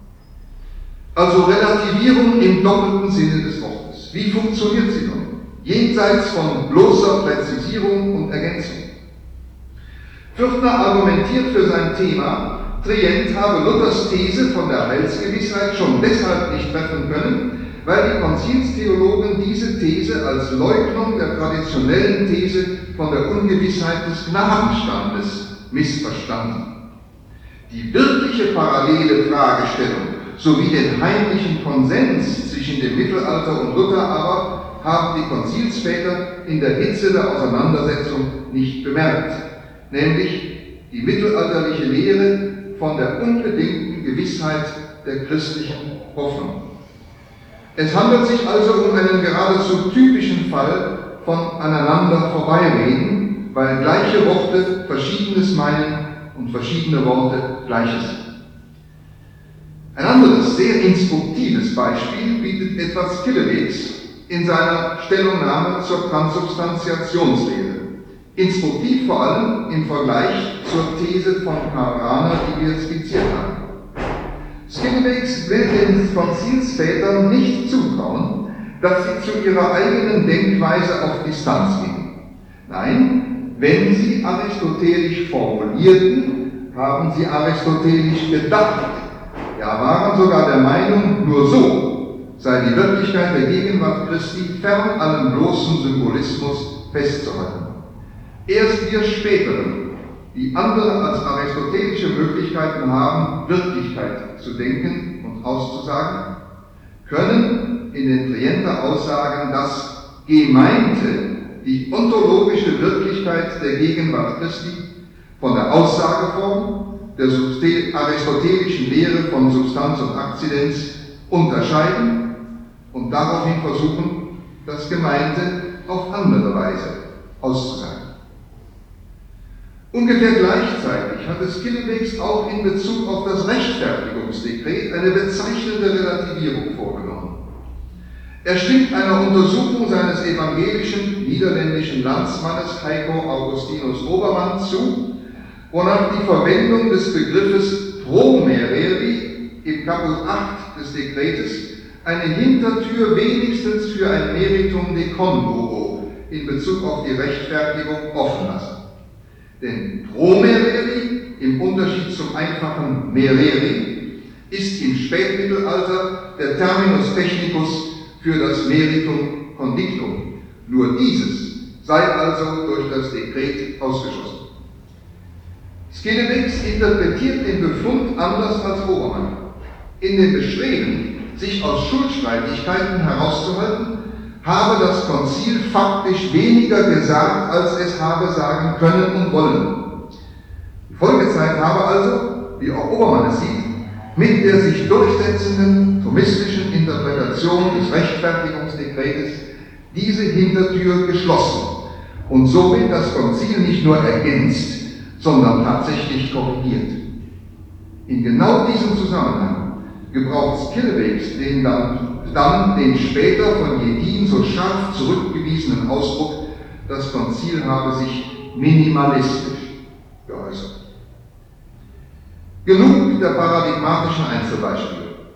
Also Relativierung im doppelten Sinne des Wortes. Wie funktioniert sie nun? Jenseits von bloßer Präzisierung und Ergänzung. Pfürtner argumentiert für sein Thema, Trient habe Luthers These von der Heilsgewissheit schon deshalb nicht treffen können, weil die Konzilstheologen diese These als Leugnung der traditionellen These von der Ungewissheit des Gnadenstandes missverstanden. Die wirkliche parallele Fragestellung sowie den heimlichen Konsens zwischen dem Mittelalter und Luther aber haben die Konzilsväter in der Hitze der Auseinandersetzung nicht bemerkt, nämlich die mittelalterliche Lehre von der unbedingten Gewissheit der christlichen Hoffnung. Es handelt sich also um einen geradezu typischen Fall von aneinander vorbeireden, weil gleiche Worte Verschiedenes meinen und verschiedene Worte Gleiches. Ein anderes, sehr instruktives Beispiel bietet Edward Skillebeeckx in seiner Stellungnahme zur Transubstantiationslehre. Instruktiv vor allem im Vergleich zur These von Karl Rahner, die wir skizziert haben. Skillebeeckx will den Konzilsvätern nicht zutrauen, dass sie zu ihrer eigenen Denkweise auf Distanz gehen. Nein, wenn sie aristotelisch formulierten, haben sie aristotelisch gedacht, ja waren sogar der Meinung, nur so sei die Wirklichkeit der Gegenwart Christi fern allem bloßen Symbolismus festzuhalten. Erst wir Späteren, die andere als aristotelische Möglichkeiten haben, Wirklichkeit zu denken und auszusagen, können in den Trienter Aussagen das Gemeinte, die ontologische Wirklichkeit der Gegenwart Christi, von der Aussageform der aristotelischen Lehre von Substanz und Akzidenz unterscheiden und daraufhin versuchen, das Gemeinte auf andere Weise auszusagen. Ungefähr gleichzeitig hatte Skillebeeckx auch in Bezug auf das Rechtfertigungsdekret eine bezeichnende Relativierung vorgenommen. Er stimmt einer Untersuchung seines evangelischen niederländischen Landsmannes Heiko Augustinus Obermann zu, wonach die Verwendung des Begriffes promereri im Caput acht des Dekretes eine Hintertür wenigstens für ein Meritum de conluo in Bezug auf die Rechtfertigung offen lassen. Denn promereri, im Unterschied zum einfachen mereri, ist im Spätmittelalter der Terminus technicus für das Meritum condictum. Nur dieses sei also durch das Dekret ausgeschlossen. Skillebeeckx interpretiert den Befund anders als Obermann. In dem Bestreben, sich aus Schuldstreitigkeiten herauszuhalten, habe das Konzil faktisch weniger gesagt, als es habe sagen können und wollen. Die Folgezeit habe also, wie auch Obermann es sieht, mit der sich durchsetzenden thomistischen Interpretation des Rechtfertigungsdekretes diese Hintertür geschlossen und somit das Konzil nicht nur ergänzt, sondern tatsächlich korrigiert. In genau diesem Zusammenhang gebraucht Skillebeeckx den dann dann den später von Jedin so scharf zurückgewiesenen Ausdruck, das Konzil habe sich minimalistisch geäußert. Genug der paradigmatischen Einzelbeispiele.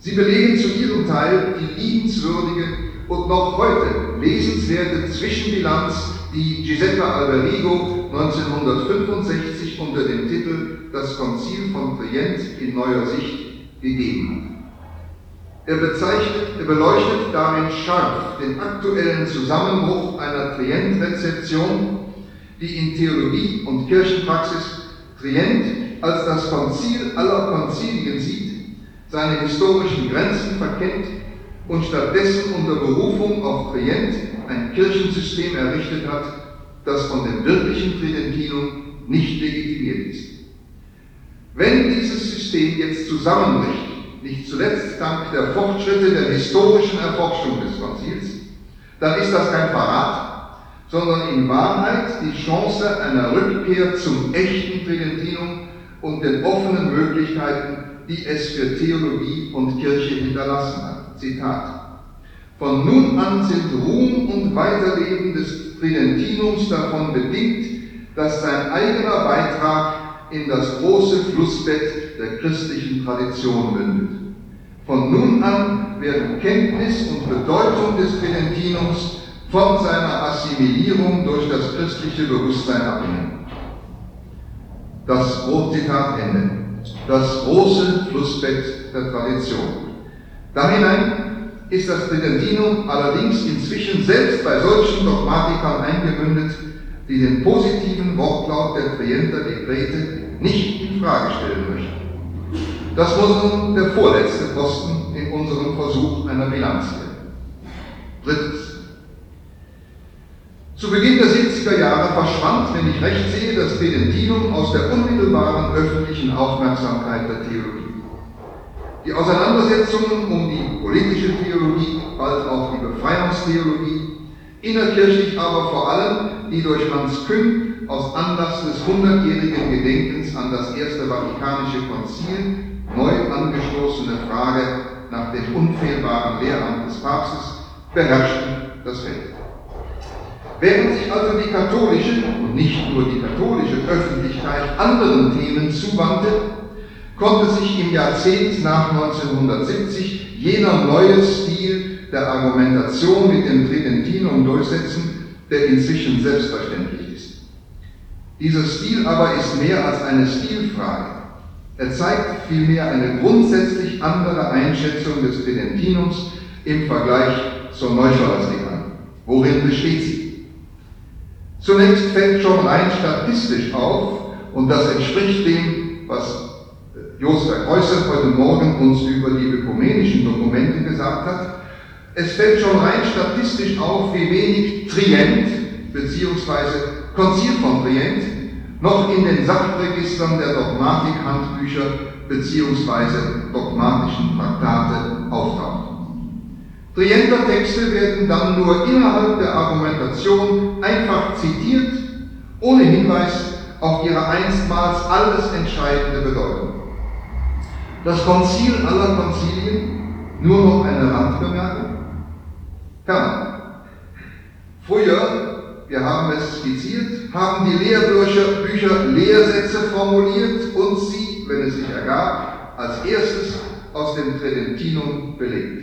Sie belegen zu ihrem Teil die liebenswürdige und noch heute lesenswerte Zwischenbilanz, die Giuseppe Alberigo neunzehnhundertfünfundsechzig unter dem Titel Das Konzil von Trient in neuer Sicht gegeben hat. Er bezeichnet, er beleuchtet darin scharf den aktuellen Zusammenbruch einer Trient-Rezeption, die in Theologie und Kirchenpraxis Trient als das Konzil aller Konzilien sieht, seine historischen Grenzen verkennt und stattdessen unter Berufung auf Trient ein Kirchensystem errichtet hat, das von dem wirklichen Tridentinum nicht legitimiert ist. Wenn dieses System jetzt zusammenbricht, nicht zuletzt dank der Fortschritte der historischen Erforschung des Konzils, dann ist das kein Verrat, sondern in Wahrheit die Chance einer Rückkehr zum echten Tridentinum und den offenen Möglichkeiten, die es für Theologie und Kirche hinterlassen hat. Zitat: Von nun an sind Ruhm und Weiterleben des Tridentinums davon bedingt, dass sein eigener Beitrag in das große Flussbett der christlichen Tradition mündet. Von nun an werden Kenntnis und Bedeutung des Tridentinums von seiner Assimilierung durch das christliche Bewusstsein abhängen. Das Zitat Ende. Das große Flussbett der Tradition. Dahinein ist das Tridentinum allerdings inzwischen selbst bei solchen Dogmatikern eingemündet, die den positiven Wortlaut der Trienter Dekrete nicht in Frage stellen möchten. Das muss nun der vorletzte Posten in unserem Versuch einer Bilanz werden. Drittens. Zu Beginn der siebziger Jahre verschwand, wenn ich recht sehe, das Tridentinum aus der unmittelbaren öffentlichen Aufmerksamkeit der Theologie. Die Auseinandersetzungen um die politische Theologie, bald auch die Befreiungstheologie, innerkirchlich aber vor allem die durch Hans Küng aus Anlass des hundertjährigen Gedenkens an das Erste Vatikanische Konzil neu angestoßene Frage nach dem unfehlbaren Lehramt des Papstes beherrschten das Feld. Während sich also die katholische und nicht nur die katholische Öffentlichkeit anderen Themen zuwandte, konnte sich im Jahrzehnt nach neunzehnhundertsiebzig jener neue Stil der Argumentation mit dem Tridentinum durchsetzen, der inzwischen selbstverständlich ist. Dieser Stil aber ist mehr als eine Stilfrage. Er zeigt vielmehr eine grundsätzlich andere Einschätzung des Tridentinums im Vergleich zur Neuscholastik an. Worin besteht sie? Zunächst fällt schon rein statistisch auf, und das entspricht dem, was Jos Verkreuzer heute Morgen uns über die ökumenischen Dokumente gesagt hat. Es fällt schon rein statistisch auf, wie wenig Trient bzw. Konzil von Trient noch in den Sachregistern der Dogmatikhandbücher bzw. dogmatischen Traktate auftaucht. Trienter Texte werden dann nur innerhalb der Argumentation einfach zitiert, ohne Hinweis auf ihre einstmals alles entscheidende Bedeutung. Das Konzil aller Konzilien, nur noch eine Randbemerkung. Ferner. Früher, wir haben es skizziert, haben die Lehrbücher Bücher Lehrsätze formuliert und sie, wenn es sich ergab, als erstes aus dem Tridentinum belegt.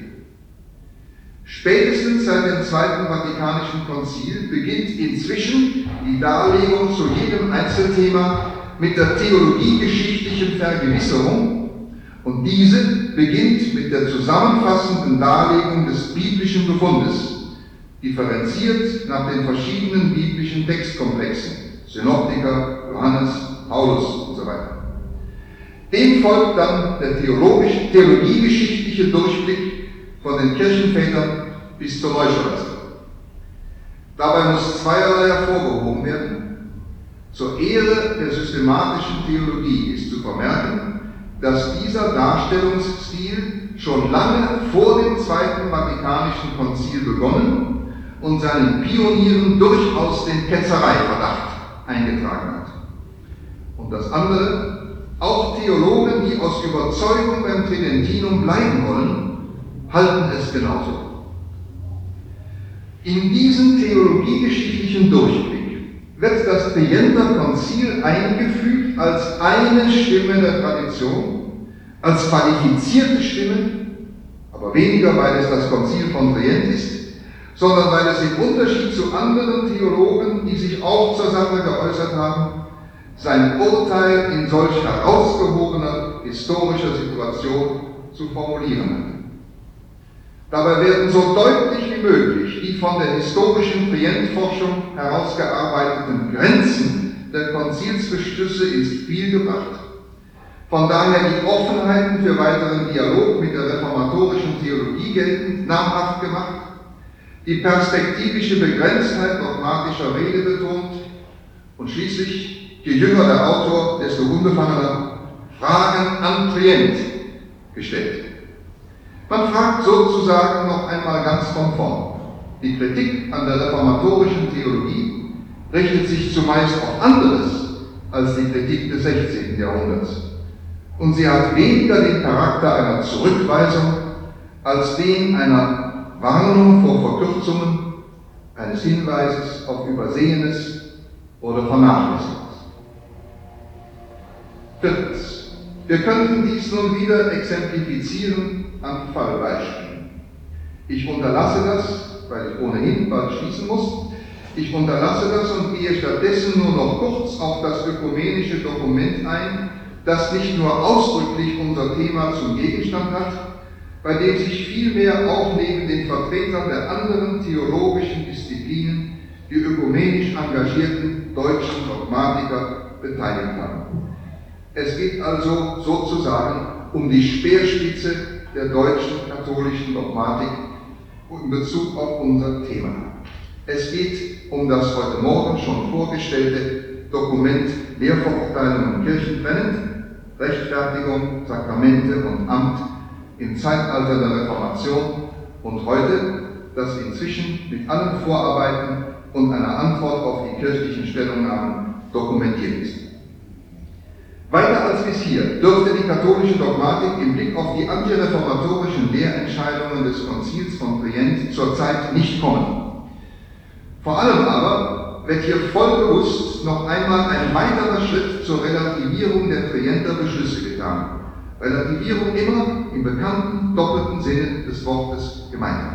Spätestens seit dem Zweiten Vatikanischen Konzil beginnt inzwischen die Darlegung zu jedem Einzelthema mit der theologiegeschichtlichen Vergewisserung, und diese beginnt mit der zusammenfassenden Darlegung des biblischen Befundes, differenziert nach den verschiedenen biblischen Textkomplexen, Synoptiker, Johannes, Paulus und so weiter. Dem folgt dann der theologisch, theologiegeschichtliche Durchblick von den Kirchenvätern bis zur Neuscholastik. Dabei muss zweierlei hervorgehoben werden. Zur Ehre der systematischen Theologie ist zu vermerken, dass dieser Darstellungsstil schon lange vor dem Zweiten Vatikanischen Konzil begonnen und seinen Pionieren durchaus den Ketzereiverdacht eingetragen hat. Und das andere, auch Theologen, die aus Überzeugung beim Tridentinum bleiben wollen, halten es genauso. In diesen theologiegeschichtlichen Durchblick wird das Trienter Konzil eingefügt als eine Stimme der Tradition, als qualifizierte Stimme, aber weniger, weil es das Konzil von Trient ist, sondern weil es im Unterschied zu anderen Theologen, die sich auch zur Sache geäußert haben, sein Urteil in solch herausgehobener historischer Situation zu formulieren hat. Dabei werden so deutlich wie möglich die von der historischen Trientforschung herausgearbeiteten Grenzen der Konzilsbeschlüsse ins Spiel gebracht. Von daher die Offenheiten für weiteren Dialog mit der reformatorischen Theologie geltend namhaft gemacht, die perspektivische Begrenztheit dogmatischer Rede betont und schließlich, je jünger der Autor, desto unbefangener, Fragen an Trient gestellt. Man fragt sozusagen noch einmal ganz von vorn. Die Kritik an der reformatorischen Theologie richtet sich zumeist auf anderes als die Kritik des sechzehnten Jahrhunderts. Und sie hat weniger den Charakter einer Zurückweisung als den einer Warnung vor Verkürzungen, eines Hinweises auf Übersehenes oder Vernachlässigendes. Viertens. Wir könnten dies nun wieder exemplifizieren an Fallbeispielen. Ich unterlasse das, weil ich ohnehin bald schließen muss. Ich unterlasse das und gehe stattdessen nur noch kurz auf das ökumenische Dokument ein, das nicht nur ausdrücklich unser Thema zum Gegenstand hat, bei dem sich vielmehr auch neben den Vertretern der anderen theologischen Disziplinen die ökumenisch engagierten deutschen Dogmatiker beteiligt haben. Es geht also sozusagen um die Speerspitze der deutschen katholischen Dogmatik in Bezug auf unser Thema. Es geht um das heute Morgen schon vorgestellte Dokument Lehrverurteilung und Kirchentrennend, Rechtfertigung, Sakramente und Amt im Zeitalter der Reformation und heute, das inzwischen mit allen Vorarbeiten und einer Antwort auf die kirchlichen Stellungnahmen dokumentiert ist. Weiter als bis hier dürfte die katholische Dogmatik im Blick auf die antireformatorischen Lehrentscheidungen des Konzils von Trient zurzeit nicht kommen. Vor allem aber wird hier voll bewusst noch einmal ein weiterer Schritt zur Relativierung der Trienter Beschlüsse getan. Relativierung immer im bekannten doppelten Sinne des Wortes gemeint.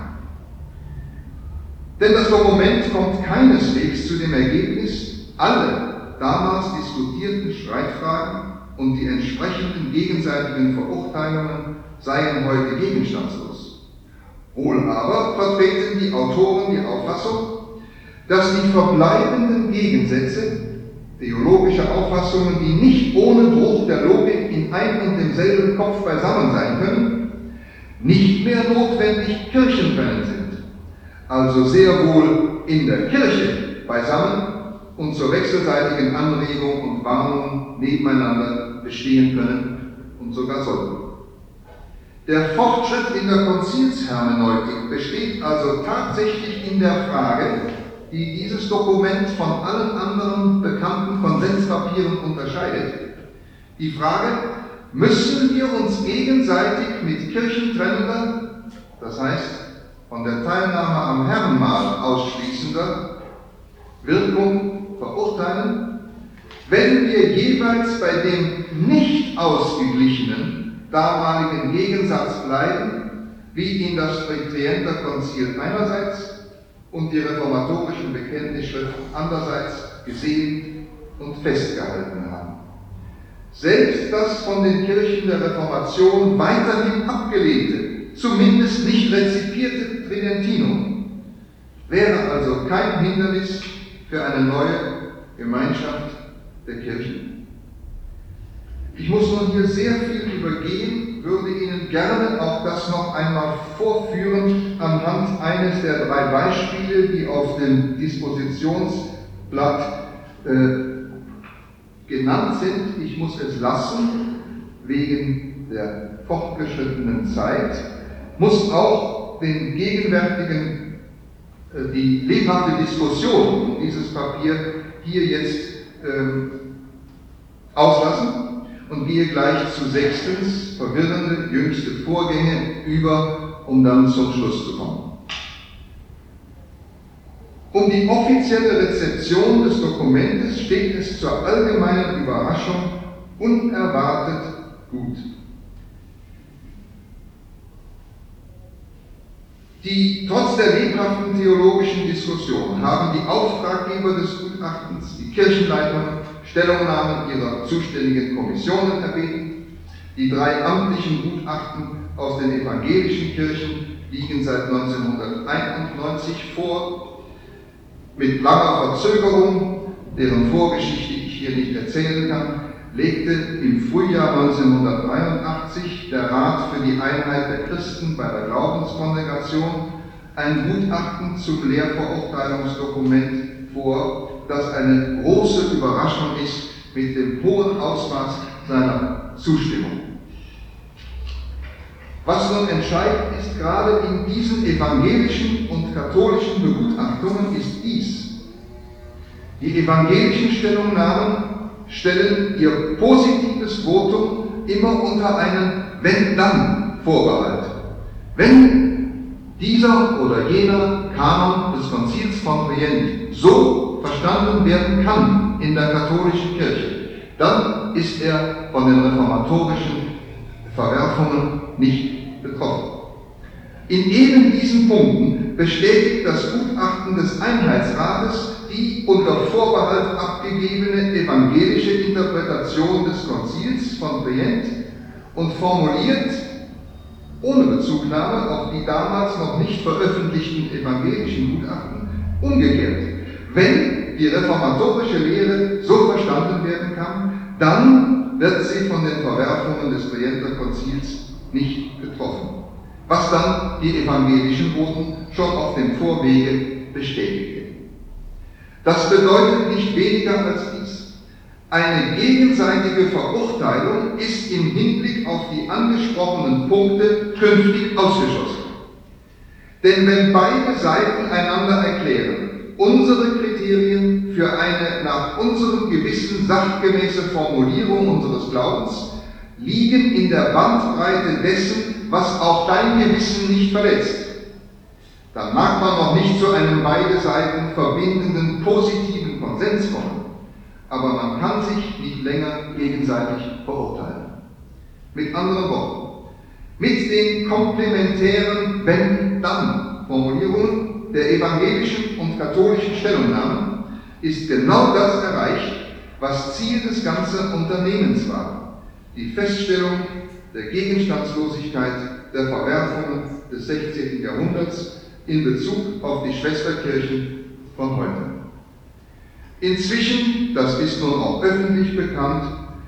Denn das Dokument kommt keineswegs zu dem Ergebnis, alle damals diskutierten Streitfragen und die entsprechenden gegenseitigen Verurteilungen seien heute gegenstandslos. Wohl aber vertreten die Autoren die Auffassung, dass die verbleibenden Gegensätze, theologische Auffassungen, die nicht ohne Bruch der Logik in ein und demselben Kopf beisammen sein können, nicht mehr notwendig kirchentrennend sind, also sehr wohl in der Kirche beisammen und zur wechselseitigen Anregung und Warnung nebeneinander bestehen können und sogar sollten. Der Fortschritt in der Konzilshermeneutik besteht also tatsächlich in der Frage, die dieses Dokument von allen anderen bekannten Konsenspapieren unterscheidet. Die Frage, müssen wir uns gegenseitig mit kirchentrennender, das heißt von der Teilnahme am Herrenmahl ausschließender Wirkung verurteilen, wenn wir jeweils bei dem nicht ausgeglichenen damaligen Gegensatz bleiben, wie ihn das Trienter Konzil einerseits und die reformatorischen Bekenntnisschriften andererseits gesehen und festgehalten haben. Selbst das von den Kirchen der Reformation weiterhin abgelehnte, zumindest nicht rezipierte Tridentinum wäre also kein Hindernis für eine neue Gemeinschaft der Kirchen. Ich muss nun hier sehr viel übergehen, würde Ihnen gerne auch das noch einmal vorführen anhand eines der drei Beispiele, die auf dem Dispositionsblatt äh, genannt sind. Ich muss es lassen, wegen der fortgeschrittenen Zeit, muss auch den gegenwärtigen, äh, die lebhafte Diskussion um dieses Papier hier jetzt äh, auslassen und gehe gleich zu sechstens, verwirrende jüngste Vorgänge über, um dann zum Schluss zu kommen. Um die offizielle Rezeption des Dokumentes steht es zur allgemeinen Überraschung unerwartet gut. Die, trotz der lebhaften theologischen Diskussion haben die Auftraggeber des Gutachtens, die Kirchenleitungen, Stellungnahmen ihrer zuständigen Kommissionen erbeten. Die drei amtlichen Gutachten aus den evangelischen Kirchen liegen seit neunzehnhunderteinundneunzig vor, mit langer Verzögerung, deren Vorgeschichte ich hier nicht erzählen kann, legte im Frühjahr neunzehnhundertdreiundachtzig der Rat für die Einheit der Christen bei der Glaubenskongregation ein Gutachten zum Lehrverurteilungsdokument vor, das eine große Überraschung ist mit dem hohen Ausmaß seiner Zustimmung. Was nun entscheidend ist, gerade in diesen evangelischen und katholischen Begutachtungen, ist dies: Die evangelischen Stellungnahmen stellen ihr positives Votum immer unter einen Wenn-Dann-Vorbehalt. Wenn dieser oder jener Kanon des Konzils von Trient so verstanden werden kann in der katholischen Kirche, dann ist er von den reformatorischen Verwerfungen nicht betroffen. In eben diesen Punkten bestätigt das Gutachten des Einheitsrates die unter Vorbehalt abgegebene evangelische Interpretation des Konzils von Trient und formuliert, ohne Bezugnahme auf die damals noch nicht veröffentlichten evangelischen Gutachten, umgekehrt: Wenn die reformatorische Lehre so verstanden werden kann, dann wird sie von den Verwerfungen des Trienter Konzils nicht betroffen, was dann die evangelischen Voten schon auf dem Vorwege bestätigen. Das bedeutet nicht weniger als dies: Eine gegenseitige Verurteilung ist im Hinblick auf die angesprochenen Punkte künftig ausgeschlossen. Denn wenn beide Seiten einander erklären, unsere Kriterien für eine nach unserem Gewissen sachgemäße Formulierung unseres Glaubens liegen in der Bandbreite dessen, was auch dein Gewissen nicht verletzt, dann mag man noch nicht zu einem beide Seiten verbindenden positiven Konsens kommen, aber man kann sich nicht länger gegenseitig verurteilen. Mit anderen Worten: Mit den komplementären Wenn-Dann-Formulierungen der evangelischen und katholischen Stellungnahmen ist genau das erreicht, was Ziel des ganzen Unternehmens war: die Feststellung der Gegenstandslosigkeit der Verwerfungen des sechzehnten Jahrhunderts in Bezug auf die Schwesterkirchen von heute. Inzwischen, das ist nun auch öffentlich bekannt,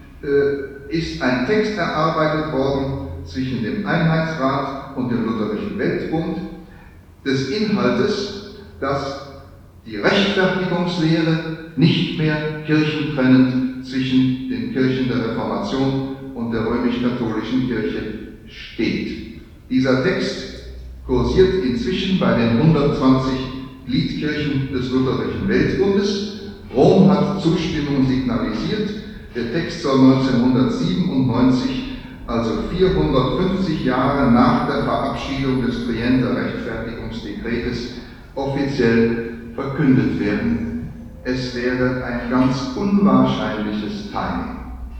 ist ein Text erarbeitet worden zwischen dem Einheitsrat und dem Lutherischen Weltbund des Inhaltes, dass die Rechtfertigungslehre nicht mehr kirchentrennend zwischen den Kirchen der Reformation und der römisch-katholischen Kirche steht. Dieser Text kursiert inzwischen bei den hundertzwanzig Gliedkirchen des Lutherischen Weltbundes. Rom hat Zustimmung signalisiert. Der Text soll neunzehnhundertsiebenundneunzig, also vierhundertfünfzig Jahre nach der Verabschiedung des Trienter Rechtfertigungsdekretes, offiziell verkündet werden. Es wäre ein ganz unwahrscheinliches Timing.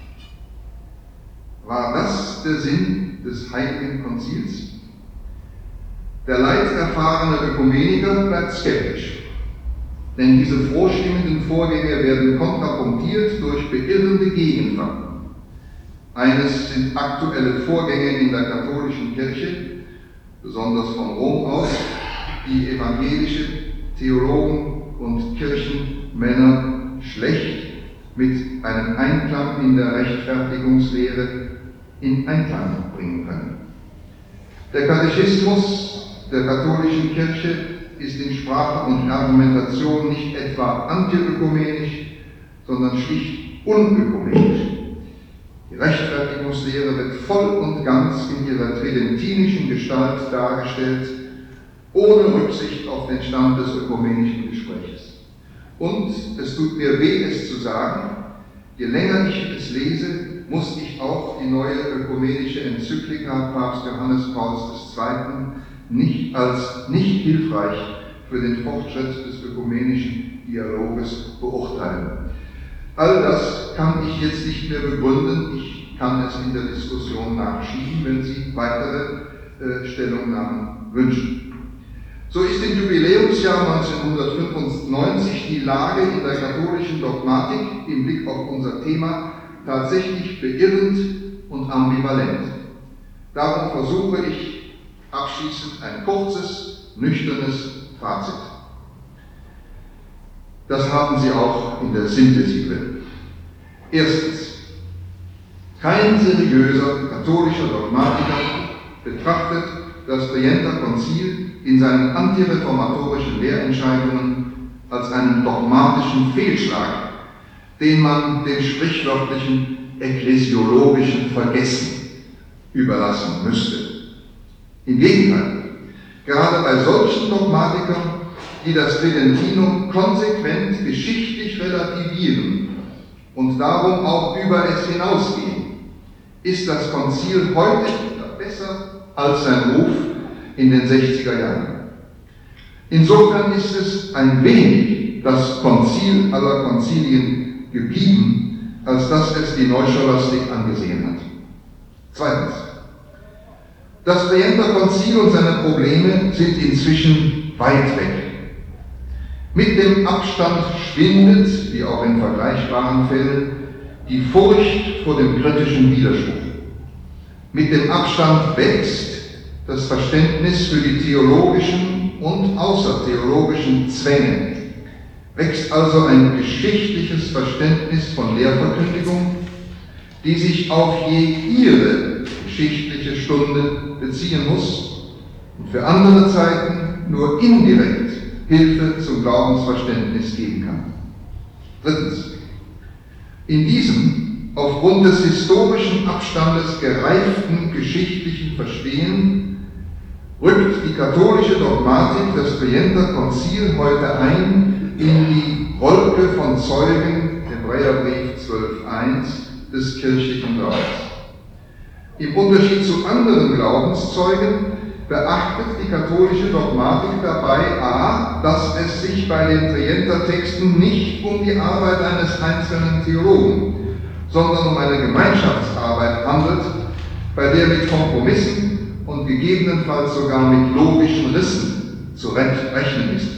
War das der Sinn des Heiligen Konzils? Der leidserfahrene Ökumeniker bleibt skeptisch, denn diese frohstimmenden Vorgänge werden kontrapunktiert durch beirrende Gegenfakten. Eines sind aktuelle Vorgänge in der katholischen Kirche, besonders von Rom aus, die evangelische Theologen und Kirchenmänner schlecht mit einem Einklang in der Rechtfertigungslehre in Einklang bringen können. Der Katechismus der katholischen Kirche ist in Sprache und Argumentation nicht etwa antiökumenisch, sondern schlicht unökumenisch. Die Rechtfertigungslehre wird voll und ganz in ihrer tridentinischen Gestalt dargestellt, ohne Rücksicht auf den Stand des ökumenischen Gesprächs. Und es tut mir weh, es zu sagen, je länger ich es lese, muss ich auch die neue ökumenische Enzyklika Papst Johannes Pauls der Zweite nicht als nicht hilfreich für den Fortschritt des ökumenischen Dialoges beurteilen. All das kann ich jetzt nicht mehr begründen. Ich kann es in der Diskussion nachschieben, wenn Sie weitere äh, Stellungnahmen wünschen. So ist im Jubiläumsjahr neunzehnhundertfünfundneunzig die Lage in der katholischen Dogmatik im Blick auf unser Thema tatsächlich beirrend und ambivalent. Darum versuche ich abschließend ein kurzes, nüchternes Fazit. Das haben Sie auch in der Synthese drin. Erstens. Kein seriöser katholischer Dogmatiker betrachtet das Trienter Konzil in seinen antireformatorischen Lehrentscheidungen als einen dogmatischen Fehlschlag, den man dem sprichwörtlichen ekklesiologischen Vergessen überlassen müsste. Im Gegenteil, gerade bei solchen Dogmatikern, die das Tridentinum konsequent geschichtlich relativieren und darum auch über es hinausgehen, ist das Konzil heute besser als sein Ruf in den sechziger Jahren. Insofern ist es ein wenig das Konzil aller Konzilien geblieben, als dass es die Neuscholastik angesehen hat. Zweitens. Das Trienter Konzil und seine Probleme sind inzwischen weit weg. Mit dem Abstand schwindet, wie auch in vergleichbaren Fällen, die Furcht vor dem kritischen Widerspruch. Mit dem Abstand wächst das Verständnis für die theologischen und außertheologischen Zwänge, wächst also ein geschichtliches Verständnis von Lehrverkündigung, die sich auf je ihre geschichtliche Stunde beziehen muss und für andere Zeiten nur indirekt Hilfe zum Glaubensverständnis geben kann. Drittens. In diesem aufgrund des historischen Abstandes gereiften geschichtlichen Verstehen rückt die katholische Dogmatik das Trienter Konzil heute ein in die Wolke von Zeugen, Hebräerbrief zwölf eins, des kirchlichen Glaubens. Im Unterschied zu anderen Glaubenszeugen beachtet die katholische Dogmatik dabei a, dass es sich bei den Trienter-Texten nicht um die Arbeit eines einzelnen Theologen, sondern um eine Gemeinschaftsarbeit handelt, bei der mit Kompromissen und gegebenenfalls sogar mit logischen Rissen zu rechnen ist.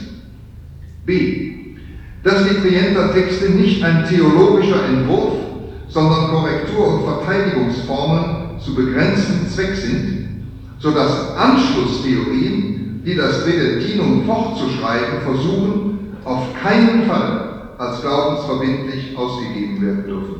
b, dass die Trienter-Texte nicht ein theologischer Entwurf, sondern Korrektur- und Verteidigungsformeln zu begrenztem Zweck sind, sodass Anschlusstheorien, die das Tridentinum fortzuschreiben versuchen, auf keinen Fall als glaubensverbindlich ausgegeben werden dürfen.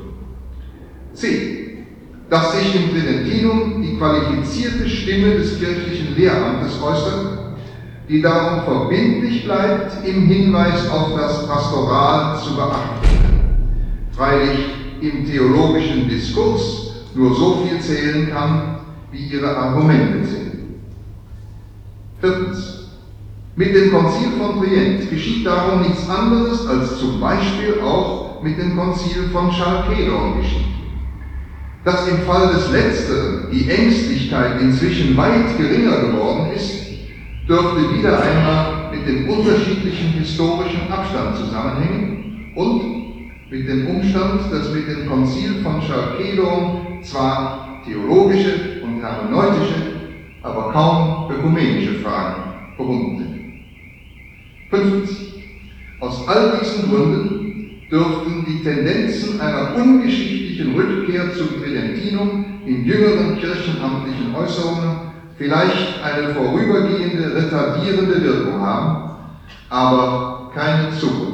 c. Dass sich im Tridentinum die qualifizierte Stimme des kirchlichen Lehramtes äußert, die darum verbindlich bleibt, im Hinweis auf das Pastoral zu beachten, freilich im theologischen Diskurs nur so viel zählen kann, wie ihre Argumente sind. Viertens. Mit dem Konzil von Trient geschieht darum nichts anderes, als zum Beispiel auch mit dem Konzil von Chalkedon geschieht. Dass im Fall des Letzteren die Ängstlichkeit inzwischen weit geringer geworden ist, dürfte wieder einmal mit dem unterschiedlichen historischen Abstand zusammenhängen und mit dem Umstand, dass mit dem Konzil von Chalkedon zwar theologische und hermeneutische, aber kaum ökumenische Fragen verbunden sind. Fünftens. Aus all diesen Gründen dürften die Tendenzen einer ungeschichtlichen Rückkehr zum Tridentinum in jüngeren kirchenamtlichen Äußerungen vielleicht eine vorübergehende, retardierende Wirkung haben, aber keine Zukunft.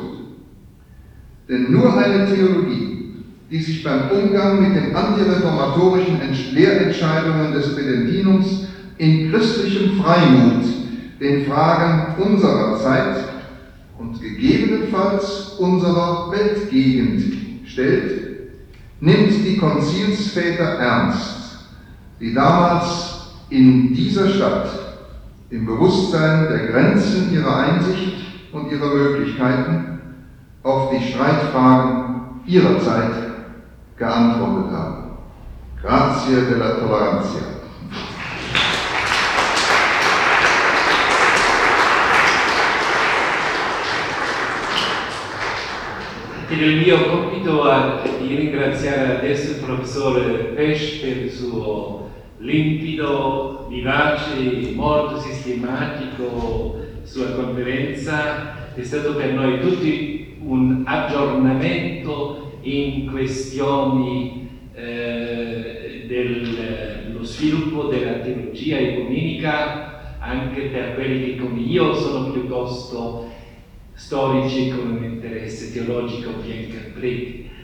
Denn nur eine Theologie, die sich beim Umgang mit den antireformatorischen Lehrentscheidungen des Tridentinums in christlichem Freimut den Fragen unserer Zeit und gegebenenfalls unserer Weltgegend stellt, nimmt die Konzilsväter ernst, die damals in dieser Stadt im Bewusstsein der Grenzen ihrer Einsicht und ihrer Möglichkeiten auf die Streitfragen ihrer Zeit geantwortet haben. Grazie della Toleranza. Il mio compito è di ringraziare adesso il professore Pesch per il suo limpido, vivace, molto sistematico sua conferenza. È stato per noi tutti un aggiornamento in questioni eh, dello sviluppo della teologia ecumenica, anche per quelli che come io sono piuttosto storici con un interesse teologico ben completo.